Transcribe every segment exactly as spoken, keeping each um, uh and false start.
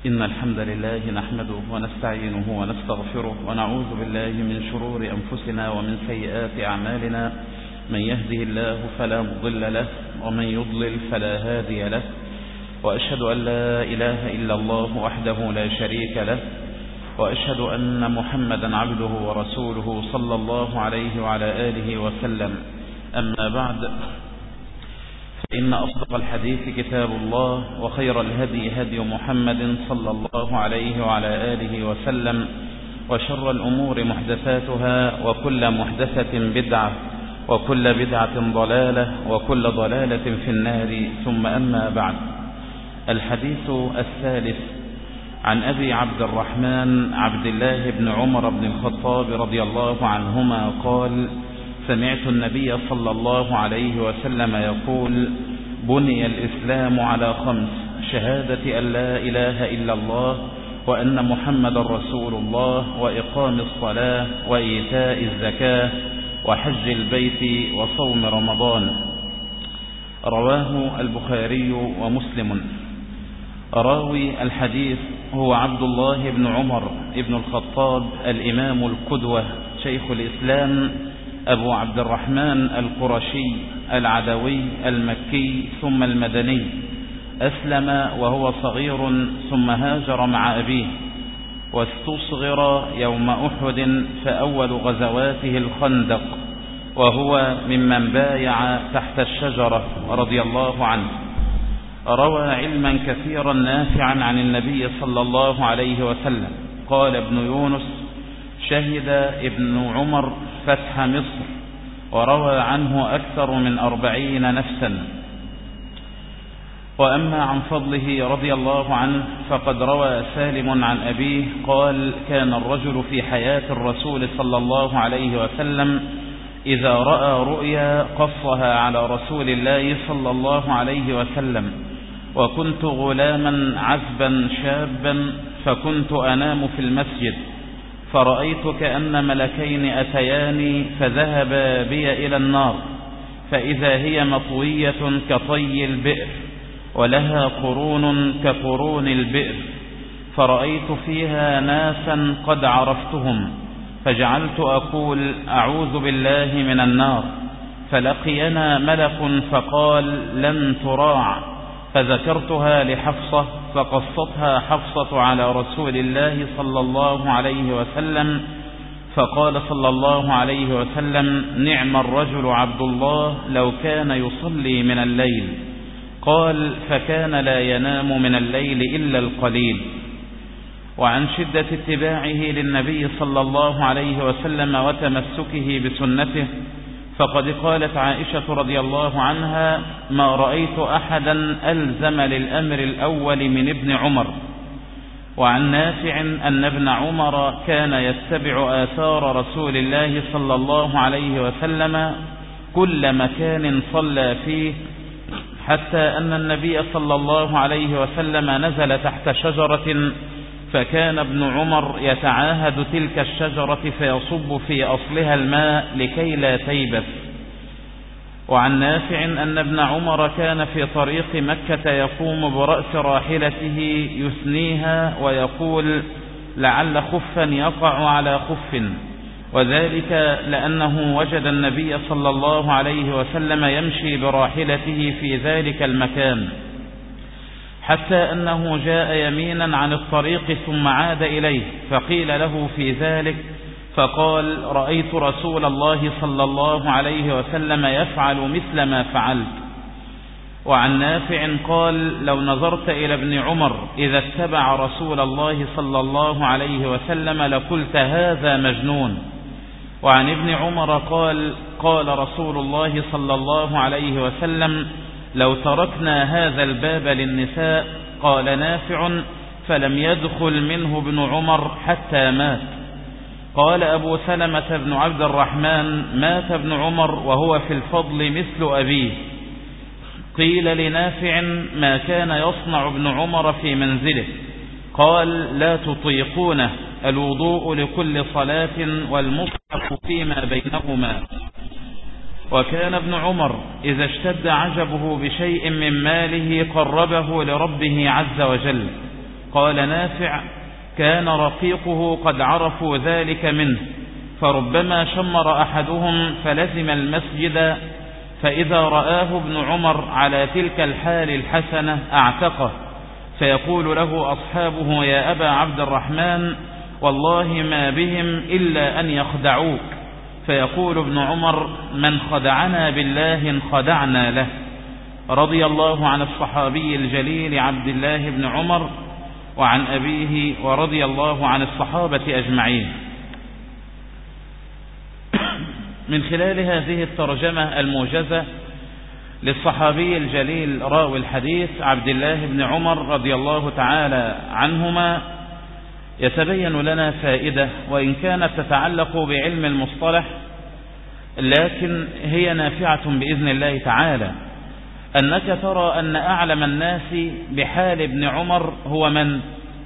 إن الحمد لله نحمده ونستعينه ونستغفره ونعوذ بالله من شرور أنفسنا ومن سيئات أعمالنا. من يهده الله فلا مضل له ومن يضلل فلا هادي له، وأشهد أن لا إله إلا الله وحده لا شريك له، وأشهد أن محمدا عبده ورسوله صلى الله عليه وعلى آله وسلم. أما بعد، فإن أصدق الحديث كتاب الله، وخير الهدي هدي محمد صلى الله عليه وعلى آله وسلم، وشر الأمور محدثاتها، وكل محدثة بدعة، وكل بدعة ضلالة، وكل ضلالة في النار. ثم أما بعد، الحديث الثالث عن أبي عبد الرحمن عبد الله بن عمر بن الخطاب رضي الله عنهما قال: سمعت النبي صلى الله عليه وسلم يقول: بني الإسلام على خمس: شهادة أن لا إله إلا الله وأن محمد رسول الله، وإقام الصلاة، وإيتاء الزكاة، وحج البيت، وصوم رمضان. رواه البخاري ومسلم. راوي الحديث هو عبد الله بن عمر بن الخطاب الإمام القدوة شيخ الإسلام أبو عبد الرحمن القرشي العدوي المكي ثم المدني. أسلم وهو صغير ثم هاجر مع أبيه، واستصغر يوم أحد، فأول غزواته الخندق، وهو ممن بايع تحت الشجرة رضي الله عنه. روى علما كثيرا نافعا عن النبي صلى الله عليه وسلم. قال ابن يونس: شهد ابن عمر فتح مصر، وروى عنه أكثر من أربعين نفسا. وأما عن فضله رضي الله عنه فقد روى سالم عن أبيه قال: كان الرجل في حياة الرسول صلى الله عليه وسلم إذا رأى رؤيا قصها على رسول الله صلى الله عليه وسلم، وكنت غلاما عذبا شابا، فكنت أنام في المسجد، فرأيت كأن ملكين أتياني فذهبا بي إلى النار، فإذا هي مطوية كطي البئر، ولها قرون كقرون البئر، فرأيت فيها ناسا قد عرفتهم، فجعلت أقول: أعوذ بالله من النار. فلقينا ملك فقال: لن تراع. فذكرتها لحفصة، فقصتها حفصة على رسول الله صلى الله عليه وسلم، فقال صلى الله عليه وسلم: نعم الرجل عبد الله لو كان يصلي من الليل. قال: فكان لا ينام من الليل إلا القليل. وعن شدة اتباعه للنبي صلى الله عليه وسلم وتمسكه بسنته، فقد قالت عائشة رضي الله عنها: ما رأيت أحدا ألزم للأمر الأول من ابن عمر. وعن نافع أن ابن عمر كان يتبع آثار رسول الله صلى الله عليه وسلم كل مكان صلى فيه، حتى أن النبي صلى الله عليه وسلم نزل تحت شجرة، فكان ابن عمر يتعاهد تلك الشجرة فيصب في أصلها الماء لكي لا تيبس. وعن نافع أن ابن عمر كان في طريق مكة يقوم برأس راحلته يثنيها ويقول: لعل خفا يقع على خف، وذلك لأنه وجد النبي صلى الله عليه وسلم يمشي براحلته في ذلك المكان، حتى أنه جاء يمينا عن الطريق ثم عاد إليه، فقيل له في ذلك، فقال: رأيت رسول الله صلى الله عليه وسلم يفعل مثل ما فعلت. وعن نافع قال: لو نظرت إلى ابن عمر إذا اتبع رسول الله صلى الله عليه وسلم لقلت هذا مجنون. وعن ابن عمر قال: قال رسول الله صلى الله عليه وسلم: لو تركنا هذا الباب للنساء. قال نافع: فلم يدخل منه ابن عمر حتى مات. قال أبو سلمة بن عبد الرحمن: مات ابن عمر وهو في الفضل مثل أبيه. قيل لنافع: ما كان يصنع ابن عمر في منزله؟ قال: لا تطيقونه، الوضوء لكل صلاة والمصحف فيما بينهما. وكان ابن عمر إذا اشتد عجبه بشيء من ماله قربه لربه عز وجل. قال نافع: كان رقيقه قد عرفوا ذلك منه، فربما شمر أحدهم فلزم المسجد، فإذا رآه ابن عمر على تلك الحال الحسنة اعتقه، فيقول له أصحابه: يا أبا عبد الرحمن، والله ما بهم إلا أن يخدعوك. فيقول ابن عمر: من خدعنا بالله انخدعنا له. رضي الله عن الصحابي الجليل عبد الله بن عمر وعن أبيه، ورضي الله عن الصحابة أجمعين. من خلال هذه الترجمة الموجزة للصحابي الجليل راوي الحديث عبد الله بن عمر رضي الله تعالى عنهما يتبين لنا فائدة، وإن كانت تتعلق بعلم المصطلح لكن هي نافعة بإذن الله تعالى، أنك ترى أن أعلم الناس بحال ابن عمر هو من؟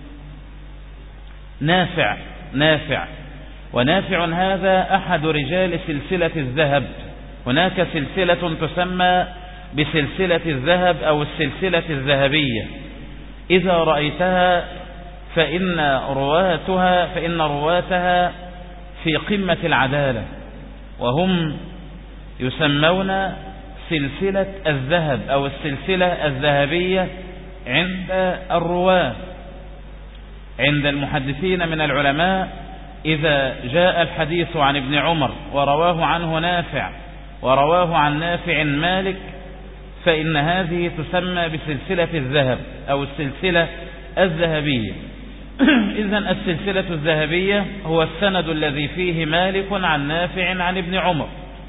نافع. نافع ونافع هذا أحد رجال سلسلة الذهب. هناك سلسلة تسمى بسلسلة الذهب أو السلسلة الذهبية، إذا رأيتها فإن رواتها فإن رواتها في قمة العدالة، وهم يسمون سلسلة الذهب أو السلسلة الذهبية عند الرواة. عند المحدثين من العلماء إذا جاء الحديث عن ابن عمر ورواه عنه نافع ورواه عن نافع مالك، فإن هذه تسمى بسلسلة الذهب أو السلسلة الذهبية. إذن السلسلة الذهبية هو السند الذي فيه مالك عن نافع عن ابن عمر،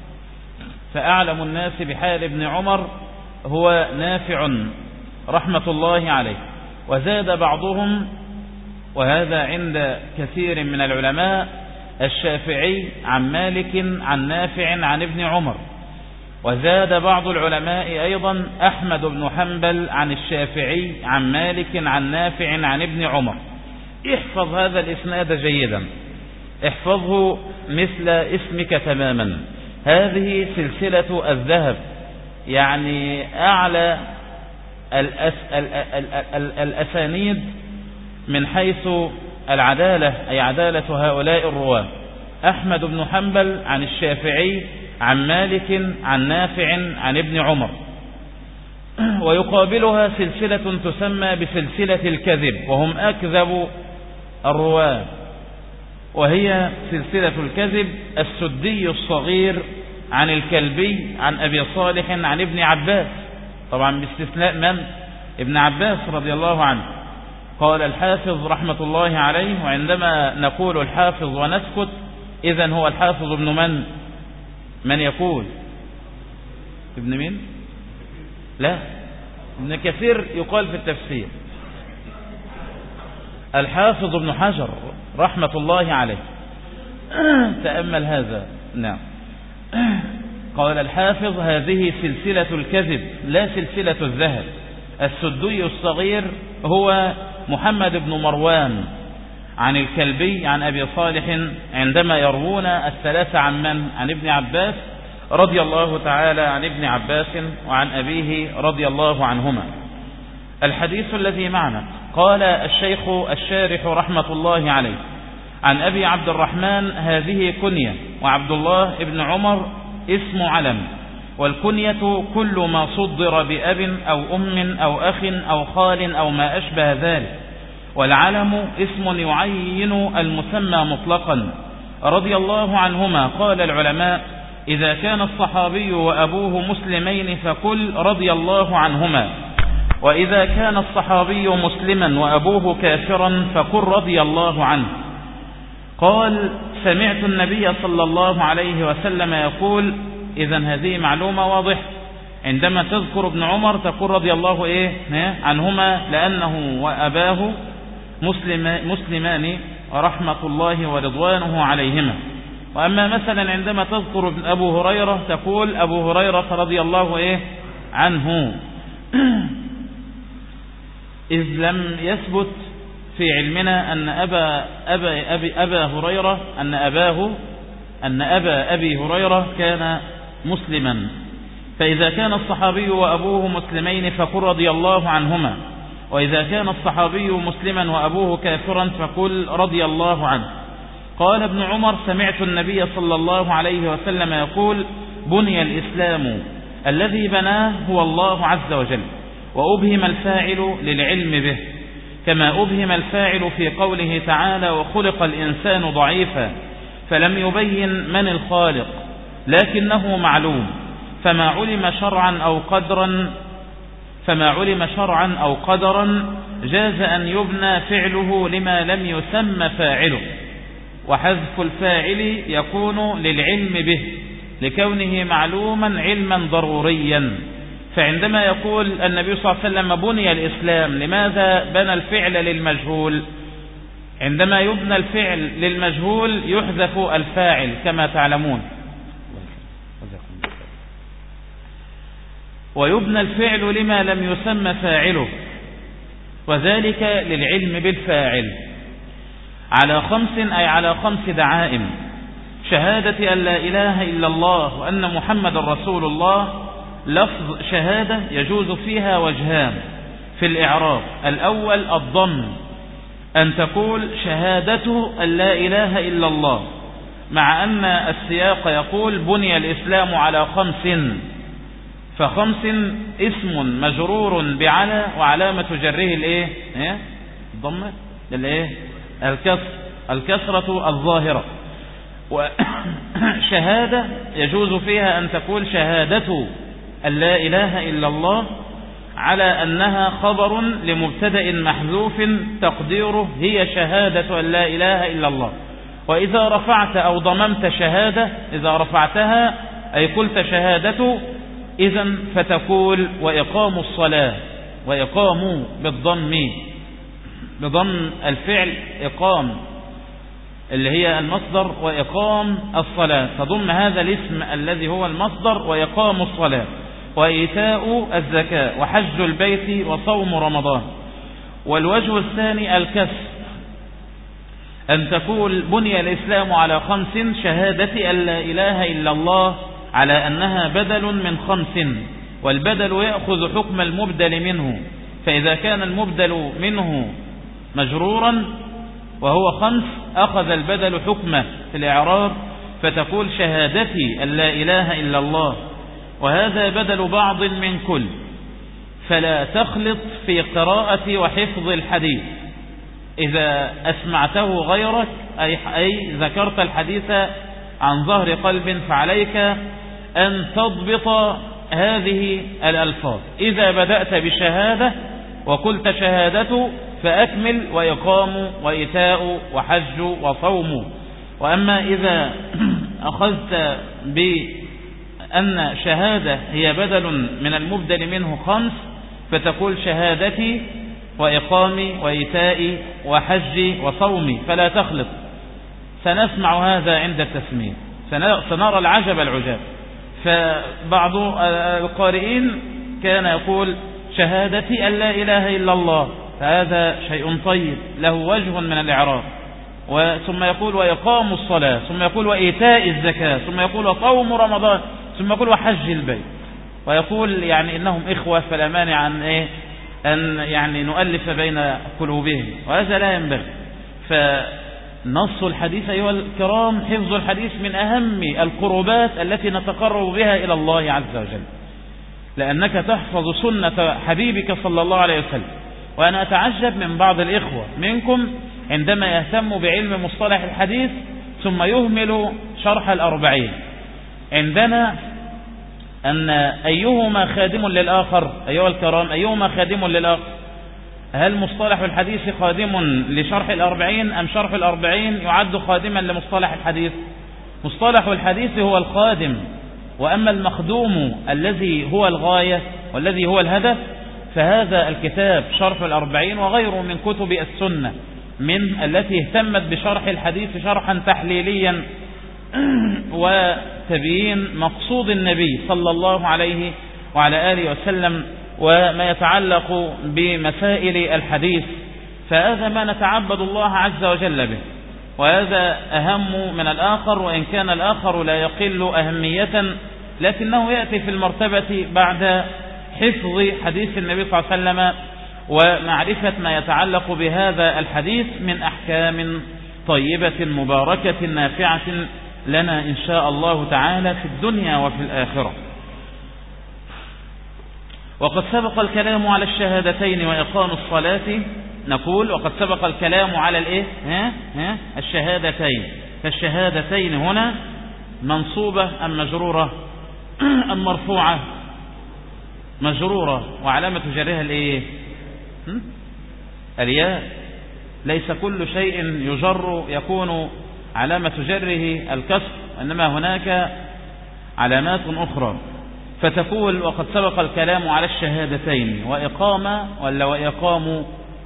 فأعلم الناس بحال ابن عمر هو نافع رحمة الله عليه. وزاد بعضهم، وهذا عند كثير من العلماء، الشافعي عن مالك عن نافع عن ابن عمر. وزاد بعض العلماء أيضا أحمد بن حنبل عن الشافعي عن مالك عن نافع عن ابن عمر. احفظ هذا الإسناد جيدا، احفظه مثل اسمك تماما. هذه سلسلة الذهب، يعني أعلى الأس... ال... ال... ال... الأسانيد من حيث العدالة، أي عدالة هؤلاء الرواة. أحمد بن حنبل عن الشافعي عن مالك عن نافع عن ابن عمر. ويقابلها سلسلة تسمى بسلسلة الكذب، وهم أكذب الرواة، وهي سلسلة الكذب السدي الصغير عن الكلبي عن أبي صالح عن ابن عباس، طبعا باستثناء من؟ ابن عباس رضي الله عنه. قال الحافظ رحمة الله عليه، وعندما نقول الحافظ ونسكت إذن هو الحافظ ابن من؟ من يقول؟ ابن مين؟ لا، ابن كثير يقال في التفسير. الحافظ ابن حجر رحمة الله عليه. تأمل هذا. نعم. قال الحافظ: هذه سلسلة الكذب لا سلسلة الذهب. السدي الصغير هو محمد بن مروان عن الكلبي عن أبي صالح، عندما يروون الثلاثة عن من؟ عن ابن عباس رضي الله تعالى عن ابن عباس وعن أبيه رضي الله عنهما. الحديث الذي معنا، قال الشيخ الشارح رحمة الله عليه: عن أبي عبد الرحمن هذه كنية، وعبد الله ابن عمر اسم علم، والكنية كل ما صدر بأب أو أم أو أخ أو خال أو ما أشبه ذلك، والعلم اسم يعين المسمى مطلقا. رضي الله عنهما. قال العلماء: إذا كان الصحابي وأبوه مسلمين فقل رضي الله عنهما، وإذا كان الصحابي مسلما وأبوه كافرا فقل رضي الله عنه. قال: سمعت النبي صلى الله عليه وسلم يقول. إذن هذه معلومة واضح، عندما تذكر ابن عمر تقول رضي الله إيه عنهما، لأنه وأباه مسلم مسلمان رحمة الله ورضوانه عليهما. وأما مثلا عندما تذكر ابن أبو هريرة تقول أبو هريرة رضي الله إيه عنه، إذ لم يثبت في علمنا أن أبا, أبا, أبي أبا هريرة أن أباه أن أبا أبي هريرة كان مسلما. فإذا كان الصحابي وأبوه مسلمين فقل رضي الله عنهما. وإذا كان الصحابي مسلما وأبوه كافرا فقل رضي الله عنه. قال ابن عمر: سمعت النبي صلى الله عليه وسلم يقول: بني الإسلام الذي بناه هو الله عز وجل، وأبهم الفاعل للعلم به، كما أبهم الفاعل في قوله تعالى: وخلق الإنسان ضعيفا، فلم يبين من الخالق لكنه معلوم، فما علم شرعا أو قدرا فما علم شرعا أو قدرا جاز أن يبنى فعله لما لم يسمى فاعله، وحذف الفاعل يكون للعلم به لكونه معلوما علما ضروريا. فعندما يقول النبي صلى الله عليه وسلم بني الإسلام، لماذا بنى الفعل للمجهول؟ عندما يبنى الفعل للمجهول يحذف الفاعل كما تعلمون، ويبنى الفعل لما لم يسمى فاعله، وذلك للعلم بالفاعل على خمس، أي على خمس دعائم: شهادة أن لا إله إلا الله وأن محمد رسول الله. لفظ شهادة يجوز فيها وجهان في الإعراب: الأول الضم، أن تقول شهادة أن لا إله إلا الله، مع أن السياق يقول بني الإسلام على خمس، فخمس اسم مجرور بعلى، وعلامة جره الايه ايه الضمه الايه الكسر الكسرة الظاهرة. وشهادة يجوز فيها أن تقول شهادة أن لا إله إلا الله على أنها خبر لمبتدأ محذوف تقديره هي شهادة أن لا إله إلا الله. وإذا رفعت أو ضممت شهادة، إذا رفعتها أي قلت شهادة، إذن فتقول وإقام الصلاة، وإقام بالضم بضم الفعل إقام اللي هي المصدر، وإقام الصلاة تضم هذا الاسم الذي هو المصدر، وإقام الصلاة، وإيتاء الزكاة، وحج البيت، وصوم رمضان. والوجه الثاني الكسر، أن تقول بني الإسلام على خمس: شهادة أن لا إله إلا الله على أنها بدل من خمس، والبدل يأخذ حكم المبدل منه، فإذا كان المبدل منه مجرورا وهو خمس أخذ البدل حكمه في الإعراب، فتقول شهادتي أن لا إله إلا الله، وهذا بدل بعض من كل، فلا تخلط في قراءة وحفظ الحديث. إذا أسمعته غيرك أي, أي ذكرت الحديث عن ظهر قلب، فعليك أن تضبط هذه الألفاظ. إذا بدأت بشهادة وقلت شهادة فأكمل وإقام وإيتاء وحج وصوم. وأما إذا أخذت بأن شهادة هي بدل من المبدل منه خمس، فتقول شهادتي وإقامي وإيتائي وحجي وصومي، فلا تخلط. سنسمع هذا عند التسمية، سنرى العجب العجاب. فبعض القارئين كان يقول شهادتي أن لا إله إلا الله، فهذا شيء طيب له وجه من الإعراب، ثم يقول وإقام الصلاة، ثم يقول وإيتاء الزكاة، ثم يقول وصوم رمضان، ثم يقول وحج البيت، ويقول يعني إنهم إخوة فلا مانع أن, إيه أن يعني نؤلف بين قلوبهم، وهذا لا ينبغي. فنص الحديث أيها الكرام، حفظ الحديث من أهم القربات التي نتقرب بها إلى الله عز وجل، لأنك تحفظ سنة حبيبك صلى الله عليه وسلم. وأنا أتعجب من بعض الإخوة منكم عندما يهتم بعلم مصطلح الحديث ثم يهمل شرح الأربعين. عندنا أن أيهما خادم للآخر أيها الكرام، أيهما خادم للآخر؟ هل مصطلح الحديث خادم لشرح الأربعين أم شرح الأربعين يعد خادما لمصطلح الحديث؟ مصطلح الحديث هو الخادم، وأما المخدوم الذي هو الغاية والذي هو الهدف فهذا الكتاب شرح الأربعين وغيره من كتب السنة من التي اهتمت بشرح الحديث شرحا تحليليا وتبيين مقصود النبي صلى الله عليه وعلى آله وسلم وما يتعلق بمسائل الحديث. فهذا ما نتعبد الله عز وجل به، وهذا أهم من الآخر، وإن كان الآخر لا يقل أهمية، لكنه يأتي في المرتبة بعد حفظ حديث النبي صلى الله عليه وسلم ومعرفة ما يتعلق بهذا الحديث من أحكام طيبة مباركة نافعة لنا إن شاء الله تعالى في الدنيا وفي الآخرة. وقد سبق الكلام على الشهادتين وإقام الصلاة. نقول وقد سبق الكلام على الإيه؟ ها؟ ها؟ الشهادتين. فالشهادتين هنا منصوبة أم مجرورة أم مرفوعة؟ مجرورة، وعلامة جرها الإيه؟ الياء. ليس كل شيء يجر يكون علامة جره الكسر، إنما هناك علامات أخرى. فتقول وقد سبق الكلام على الشهادتين وإقامة ولا وإقام؟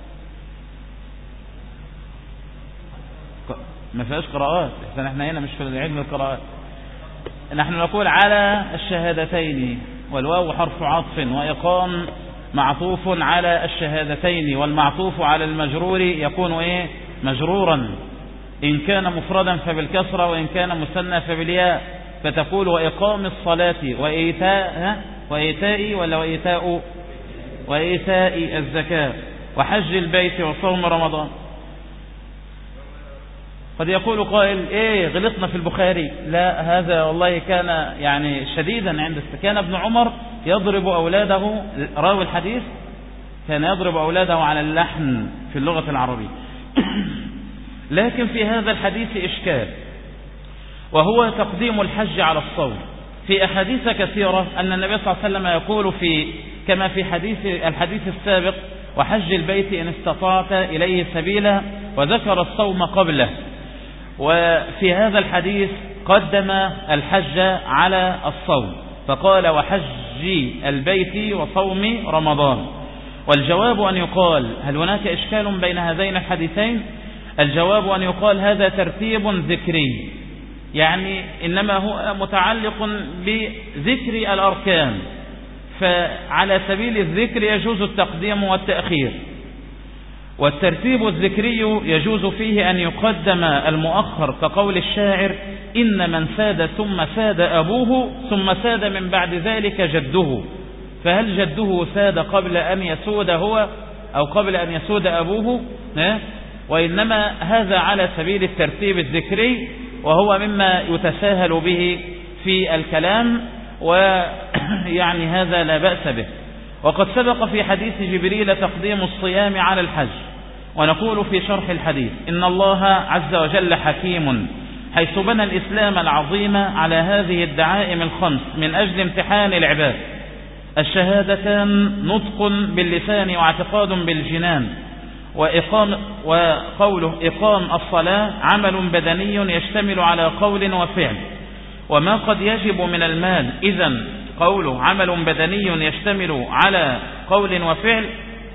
ما فيهاش قراءات، احنا هنا مش في علم القراءات. نحن نقول على الشهادتين، والواو حرف عطف، وإقام معطوف على الشهادتين، والمعطوف على المجرور يكون إيه؟ مجرورا، إن كان مفردا فبالكسرة، وإن كان مثنى فبالياء. فتقول وإقام الصلاة وإيتاء وإيتاء ولا وإيتاء وإيتاء الزكاة وحج البيت وصوم رمضان. قد يقول قائل إيه غلطنا في البخاري. لا، هذا والله كان يعني شديدا عند كان ابن عمر يضرب أولاده، راوي الحديث كان يضرب أولاده على اللحن في اللغة العربية. لكن في هذا الحديث إشكال، وهو تقديم الحج على الصوم. في أحاديث كثيرة أن النبي صلى الله عليه وسلم يقول في كما في حديث الحديث السابق وحج البيت إن استطعت إليه سبيلا، وذكر الصوم قبله. وفي هذا الحديث قدم الحج على الصوم، فقال وحج البيت وصوم رمضان. والجواب أن يقال هل هناك إشكال بين هذين الحديثين؟ الجواب أن يقال هذا ترتيب ذكري، يعني إنما هو متعلق بذكر الأركان، فعلى سبيل الذكر يجوز التقديم والتأخير. والترتيب الذكري يجوز فيه أن يقدم المؤخر، كقول الشاعر إن من ساد ثم ساد أبوه ثم ساد من بعد ذلك جده. فهل جده ساد قبل أن يسود هو أو قبل أن يسود أبوه؟ وإنما هذا على سبيل الترتيب الذكري، وهو مما يتساهل به في الكلام، ويعني هذا لا بأس به. وقد سبق في حديث جبريل تقديم الصيام على الحج. ونقول في شرح الحديث إن الله عز وجل حكيم، حيث بنى الإسلام العظيم على هذه الدعائم الخمس من أجل امتحان العباد. الشهادتان نطق باللسان واعتقاد بالجنان، وإقام وقوله إقام الصلاة عمل بدني يشتمل على قول وفعل. وما قد يجب من المال، إذن قوله عمل بدني يشتمل على قول وفعل،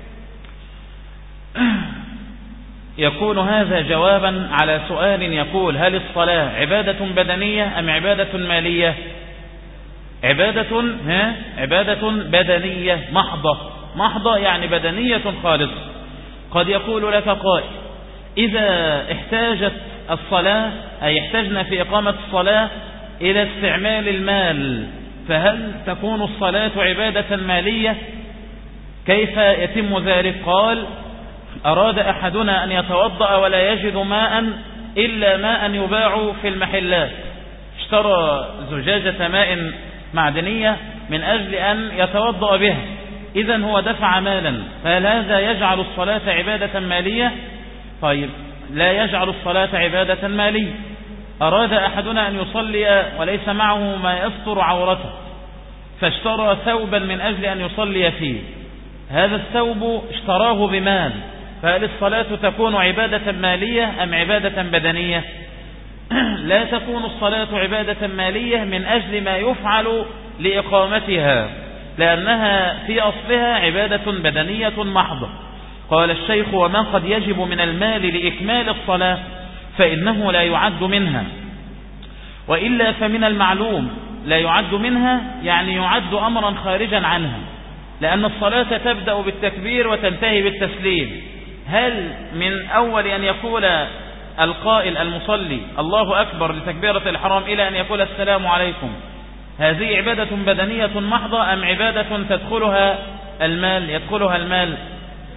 يكون هذا جوابا على سؤال يقول هل الصلاة عبادة بدنية أم عبادة مالية؟ عبادة ها عبادة بدنية محضة، محضة يعني بدنية خالصة. قد يقول لك قائل إذا احتاجت الصلاة أي احتاجنا في إقامة الصلاة إلى استعمال المال، فهل تكون الصلاة عبادة مالية؟ كيف يتم ذلك؟ قال أراد أحدنا أن يتوضأ ولا يجد ماء إلا ماء يباع في المحلات، اشترى زجاجة ماء معدنية من أجل أن يتوضأ بها، إذن هو دفع مالا، فهل هذا يجعل الصلاة عبادة مالية؟ طيب لا يجعل الصلاة عبادة مالية. أراد أحدنا أن يصلي وليس معه ما يستر عورته، فاشترى ثوبا من أجل أن يصلي فيه، هذا الثوب اشتراه بمال، فهل الصلاة تكون عبادة مالية أم عبادة بدنية؟ لا تكون الصلاة عبادة مالية من أجل ما يفعل لإقامتها، لأنها في أصلها عبادة بدنية محضة. قال الشيخ وما قد يجب من المال لإكمال الصلاة فإنه لا يعد منها، وإلا فمن المعلوم لا يعد منها، يعني يعد أمرا خارجا عنها، لأن الصلاة تبدأ بالتكبير وتنتهي بالتسليم. هل من أول أن يقول القائل المصلي الله أكبر لتكبيرة الحرام إلى أن يقول السلام عليكم هذه عبادة بدنية محضة أم عبادة تدخلها المال يدخلها المال؟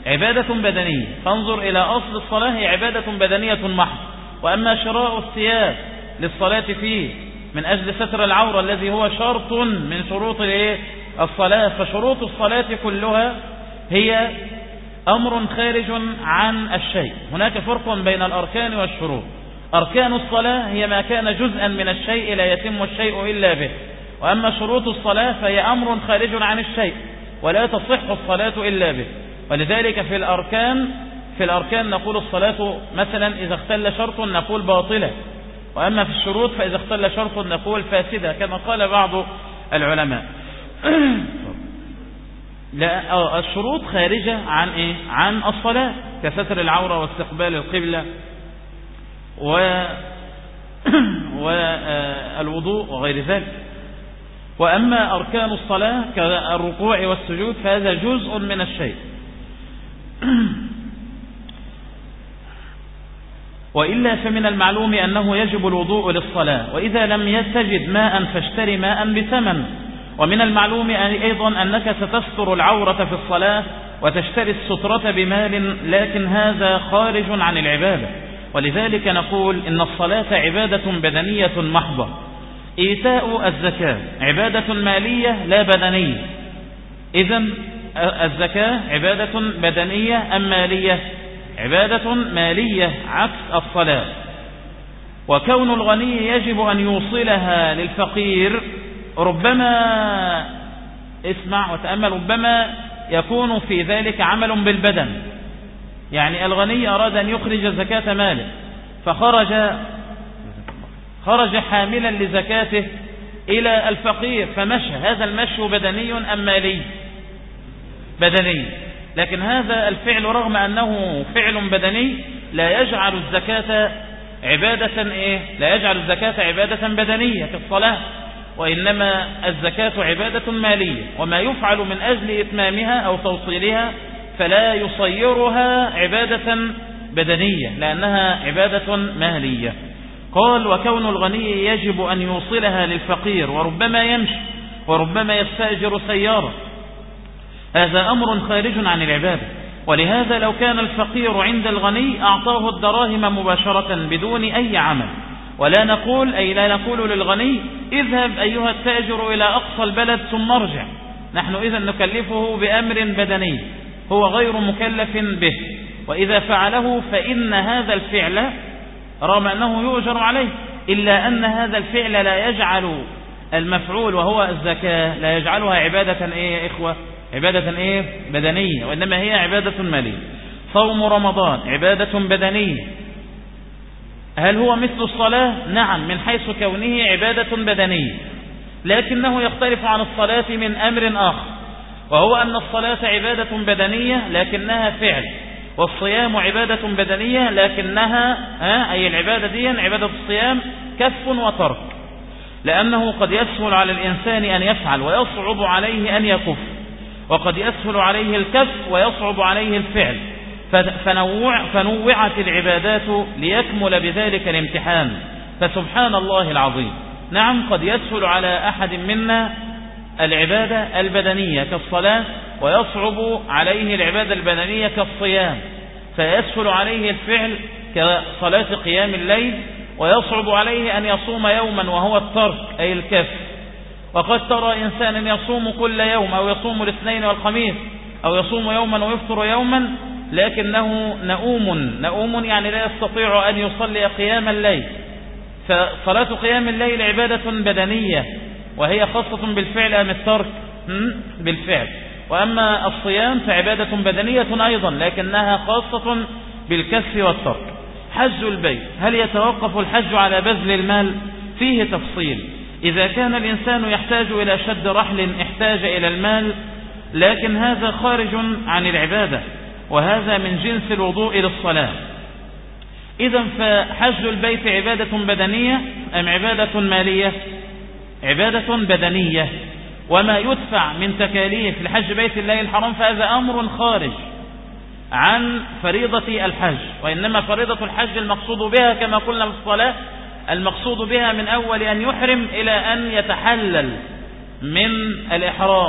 عبادة بدنية. فانظر إلى أصل الصلاة، هي عبادة بدنية محض. وأما شراء الثياب للصلاة فيه من أجل ستر العورة الذي هو شرط من شروط الصلاة، فشروط الصلاة كلها هي أمر خارج عن الشيء. هناك فرق بين الأركان والشروط. أركان الصلاة هي ما كان جزءا من الشيء لا يتم الشيء إلا به، وأما شروط الصلاة فهي أمر خارج عن الشيء ولا تصح الصلاة إلا به. ولذلك في الأركان في الأركان نقول الصلاة مثلا إذا اختل شرط نقول باطلة، وأما في الشروط فإذا اختل شرط نقول فاسدة، كما قال بعض العلماء. لا، الشروط خارجة عن إيه؟ عن الصلاة، كستر العورة واستقبال القبلة و والوضوء وغير ذلك. وأما أركان الصلاة كالركوع والسجود فهذا جزء من الشيء. وإلا فمن المعلوم أنه يجب الوضوء للصلاة، وإذا لم تجد ماء فاشتري ماء بثمن. ومن المعلوم أيضا أنك ستستر العورة في الصلاة وتشتري السترة بمال، لكن هذا خارج عن العبادة. ولذلك نقول إن الصلاة عبادة بدنية محضة. إيتاء الزكاة عبادة مالية لا بدنية. إذن الزكاة عبادة بدنية أم مالية؟ عبادة مالية عكس الصلاة. وكون الغني يجب أن يوصلها للفقير، ربما اسمع وتأمل، ربما يكون في ذلك عمل بالبدن. يعني الغني أراد أن يخرج زكاة ماله فخرج خرج حاملا لزكاته إلى الفقير فمشى، هذا المشي بدني أم مالي؟ بدني. لكن هذا الفعل رغم أنه فعل بدني لا يجعل الزكاة عبادة إيه؟ لا يجعل الزكاة عبادة بدنية كالصلاة، وإنما الزكاة عبادة مالية، وما يفعل من أجل إتمامها أو توصيلها فلا يصيرها عبادة بدنية لأنها عبادة مالية. قال وكون الغني يجب أن يوصلها للفقير، وربما يمشي وربما يستأجر سيارة، هذا أمر خارج عن العبادة. ولهذا لو كان الفقير عند الغني أعطاه الدراهم مباشرة بدون أي عمل، ولا نقول أي لا نقول للغني اذهب أيها التاجر إلى أقصى البلد ثم ارجع، نحن إذن نكلفه بأمر بدني هو غير مكلف به، وإذا فعله فإن هذا الفعل رغم أنه يؤجر عليه إلا أن هذا الفعل لا يجعل المفعول وهو الزكاة لا يجعلها عبادة إيه يا إخوة؟ عبادة إيه؟ بدنية، وإنما هي عبادة مالية. صوم رمضان عبادة بدنية. هل هو مثل الصلاة؟ نعم، من حيث كونه عبادة بدنية، لكنه يختلف عن الصلاة من أمر آخر، وهو أن الصلاة عبادة بدنية لكنها فعل، والصيام عبادة بدنية لكنها أي العبادة دي عبادة الصيام كف وترك، لأنه قد يسهل على الإنسان أن يفعل ويصعب عليه أن يكف، وقد يسهل عليه الكف ويصعب عليه الفعل، فنوع فنوعت العبادات ليكمل بذلك الامتحان. فسبحان الله العظيم، نعم قد يسهل على أحد منا العبادة البدنية كالصلاة، ويصعب عليه العبادة البدنية كالصيام، فيسهل عليه الفعل كصلاة قيام الليل، ويصعب عليه أن يصوم يوما وهو الترك أي الكف. وقد ترى إنسانا يصوم كل يوم أو يصوم الاثنين والخميس أو يصوم يوما ويفطر يوما، لكنه نؤوم نؤوم يعني لا يستطيع أن يصلي قيام الليل. فصلاة قيام الليل عبادة بدنية وهي خاصة بالفعل أم الترك؟ بالفعل. وأما الصيام فعبادة بدنية أيضا لكنها خاصة بالكف والترك. حج البيت، هل يتوقف الحج على بذل المال؟ فيه تفصيل. إذا كان الإنسان يحتاج إلى شد رحل احتاج إلى المال، لكن هذا خارج عن العبادة، وهذا من جنس الوضوء للصلاة. إذن فحج البيت عبادة بدنية أم عبادة مالية؟ عبادة بدنية. وما يدفع من تكاليف لحج بيت الله الحرام فهذا أمر خارج عن فريضة الحج، وإنما فريضة الحج المقصود بها كما قلنا في الصلاة، المقصود بها من أول أن يحرم إلى أن يتحلل من الإحرام،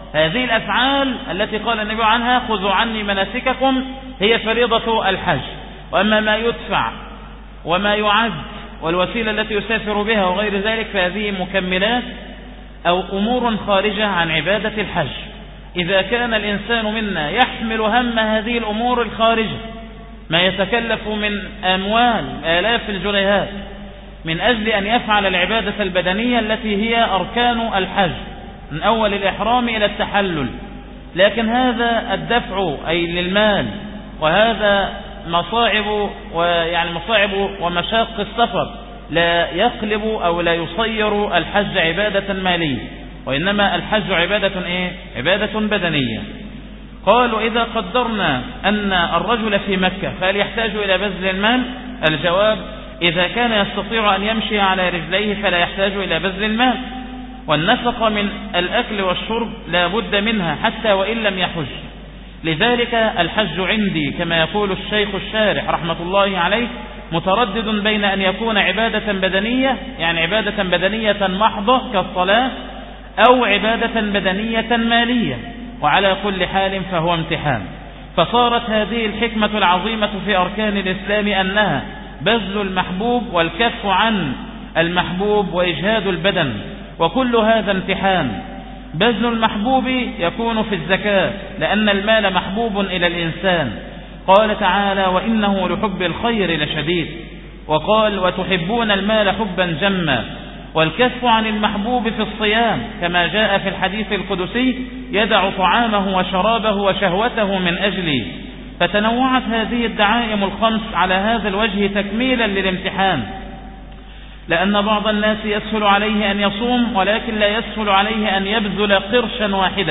هذه الأفعال التي قال النبي عنها خذوا عني مناسككم هي فريضة الحج. وأما ما يدفع وما يعد والوسيلة التي يسافر بها وغير ذلك فهذه مكملات أو أمور خارجة عن عبادة الحج. إذا كان الإنسان منا يحمل هم هذه الأمور الخارجة ما يتكلف من أموال آلاف الجنيهات من أجل أن يفعل العبادة البدنية التي هي أركان الحج من أول الإحرام إلى التحلل، لكن هذا الدفع أي للمال وهذا مصاعب ويعني مصاعب ومشاق السفر لا يقلب أو لا يصير الحج عبادة مالية، وإنما الحج عبادة إيه؟ عبادة بدنية. قالوا إذا قدرنا أن الرجل في مكة فهل يحتاج إلى بذل المال؟ الجواب إذا كان يستطيع أن يمشي على رجليه فلا يحتاج إلى بذل المال، والنفقة من الأكل والشرب لا بد منها حتى وإن لم يحج. لذلك الحج عندي كما يقول الشيخ الشارح رحمة الله عليه متردد بين أن يكون عبادة بدنية يعني عبادة بدنية محضة كالصلاة أو عبادة بدنية مالية، وعلى كل حال فهو امتحان. فصارت هذه الحكمة العظيمة في أركان الإسلام أنها بذل المحبوب والكف عن المحبوب وإجهاد البدن، وكل هذا امتحان. بذل المحبوب يكون في الزكاة لأن المال محبوب إلى الإنسان، قال تعالى وإنه لحب الخير لشديد، وقال وتحبون المال حبا جما. والكف عن المحبوب في الصيام كما جاء في الحديث القدسي يدع طعامه وشرابه وشهوته من أجلي. فتنوعت هذه الدعائم الخمس على هذا الوجه تكميلا للامتحان، لأن بعض الناس يسهل عليه أن يصوم ولكن لا يسهل عليه أن يبذل قرشا واحدا.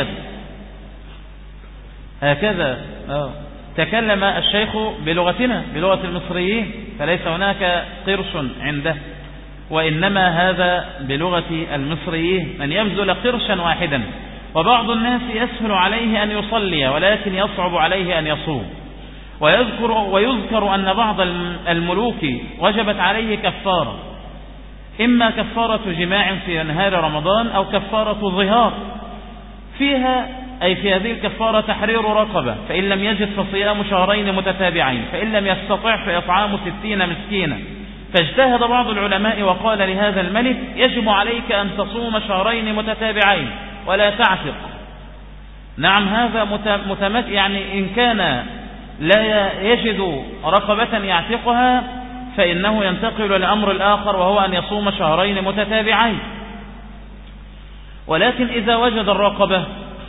هكذا أوه. تكلم الشيخ بلغتنا بلغة المصريين، فليس هناك قرش عنده، وإنما هذا بلغة المصريين من يبذل قرشا واحدا. وبعض الناس يسهل عليه أن يصلي ولكن يصعب عليه أن يصوم. ويذكر, ويذكر أن بعض الملوك وجبت عليه كفارة، إما كفارة جماع في نهار رمضان أو كفارة ظهار، فيها أي في هذه الكفارة تحرير رقبة، فإن لم يجد فصيام شهرين متتابعين، فإن لم يستطع فإطعام ستين مسكينا. فاجتهد بعض العلماء وقال لهذا الملك يجب عليك أن تصوم شهرين متتابعين ولا تعتق. نعم هذا متمت يعني إن كان لا يجد رقبة يعتقها فإنه ينتقل للأمر الآخر وهو أن يصوم شهرين متتابعين. ولكن إذا وجد الرقبة،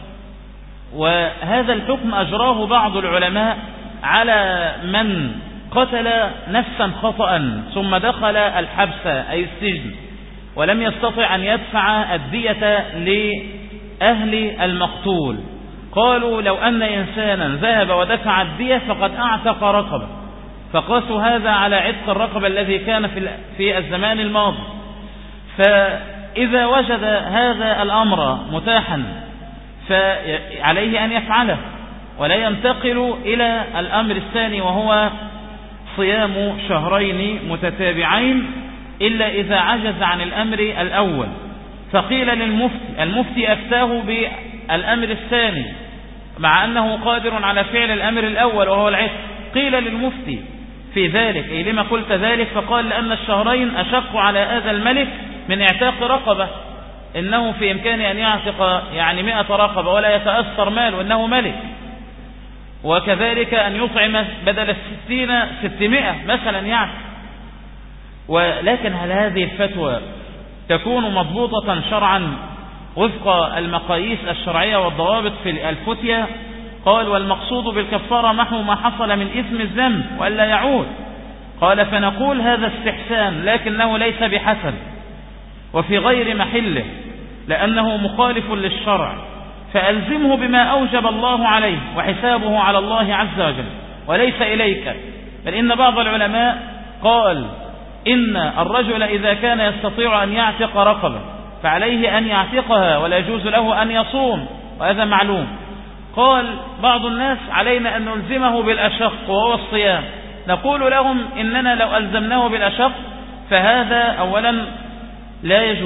وهذا الحكم أجراه بعض العلماء على من قتل نفسا خطأ ثم دخل الحبس أي السجن ولم يستطع أن يدفع الدية لأهل المقتول، قالوا لو أن إنسانا ذهب ودفع الدية فقد أعتق رقبة، فقاسوا هذا على عتق الرقبة الذي كان في الزمان الماضي. فإذا وجد هذا الأمر متاحا فعليه أن يفعله ولا ينتقل إلى الأمر الثاني وهو صيام شهرين متتابعين إلا إذا عجز عن الأمر الأول. فقيل للمفتي، المفتي أفتاه بالأمر الثاني مع أنه قادر على فعل الأمر الأول وهو العتق. قيل للمفتي في ذلك أي لما قلت ذلك؟ فقال لأن الشهرين أشق على هذا الملك من اعتاق رقبة، إنه في إمكانه أن يعتق يعني مئة رقبة ولا يتأثر ماله إنه ملك، وكذلك أن يطعم بدل الستين ستمائة مثلا يعني. ولكن هل هذه الفتوى تكون مضبوطة شرعا وفق المقاييس الشرعية والضوابط في الفتية؟ قال والمقصود بالكفارة محو ما حصل من إثم الذنب وألا يعود. قال فنقول هذا استحسان لكنه ليس بحسن وفي غير محله لأنه مخالف للشرع، فألزمه بما أوجب الله عليه وحسابه على الله عز وجل وليس إليك. بل إن بعض العلماء قال إن الرجل إذا كان يستطيع أن يعتق رقبة فعليه أن يعتقها ولا يجوز له أن يصوم، وهذا معلوم. قال بعض الناس علينا أن نلزمه بالأشق وهو الصيام، نقول لهم إننا لو ألزمناه بالأشق فهذا أولا لا يجوز،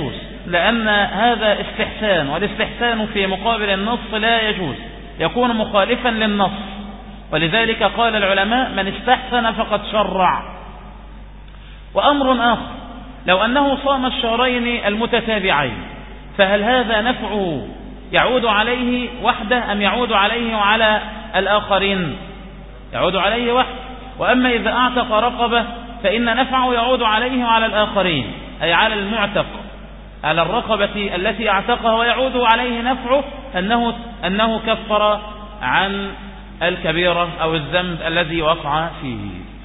لأن هذا استحسان، والاستحسان في مقابل النص لا يجوز، يكون مخالفا للنص. ولذلك قال العلماء من استحسن فقد شرع. وأمر آخر، لو أنه صام الشهرين المتتابعين فهل هذا نفعه يعود عليه وحده أم يعود عليه وعلى الآخرين؟ يعود عليه وحده. وأما إذا أعتق رقبة فإن نفعه يعود عليه وعلى الآخرين، أي على المعتق، على الرقبة التي اعتقها، ويعود عليه نفعه أنه, أنه كفر عن الكبيرة أو الذنب الذي وقع فيه.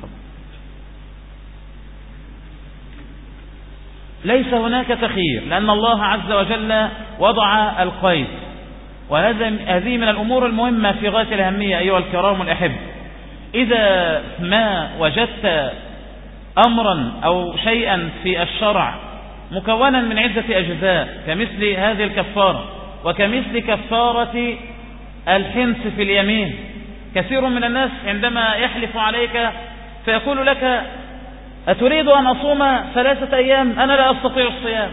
ليس هناك تخيير، لأن الله عز وجل وضع القيد، وهذه من الأمور المهمة في غاية الأهمية أيها الكرام الأحب. إذا ما وجدت أمرا أو شيئا في الشرع مكونا من عدة أجزاء كمثل هذه الكفارة وكمثل كفارة الحنث في اليمين، كثير من الناس عندما يحلف عليك فيقول لك أتريد أن أصوم ثلاثة أيام؟ أنا لا أستطيع الصيام.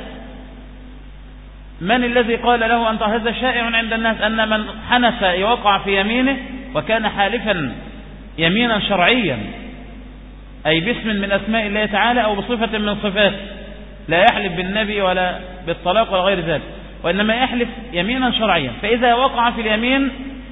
من الذي قال له أنت؟ هذا شائع عند الناس، أن من حنث يوقع في يمينه وكان حالفا يمينا شرعيا، أي باسم من أسماء الله تعالى أو بصفة من صفاته، لا يحلف بالنبي ولا بالطلاق ولا غير ذلك، وإنما يحلف يمينا شرعيا. فإذا وقع في اليمين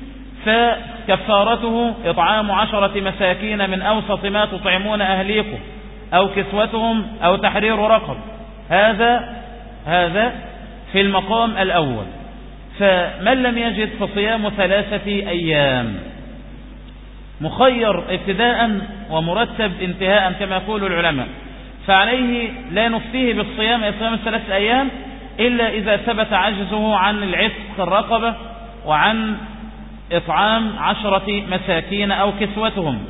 فكفارته إطعام عشرة مساكين من أوسط ما تطعمون أهليكم أو كسوتهم أو تحرير رقب. هذا هذا في المقام الأول. فمن لم يجد فصيام ثلاثة أيام مخير ابتداء ومرتب انتهاء كما يقول العلماء، فعليه لا نفتيه بالصيام إصيام الثلاثة أيام إلا إذا ثبت عجزه عن العتق الرقبة وعن إطعام عشرة مساكين أو كسوتهم.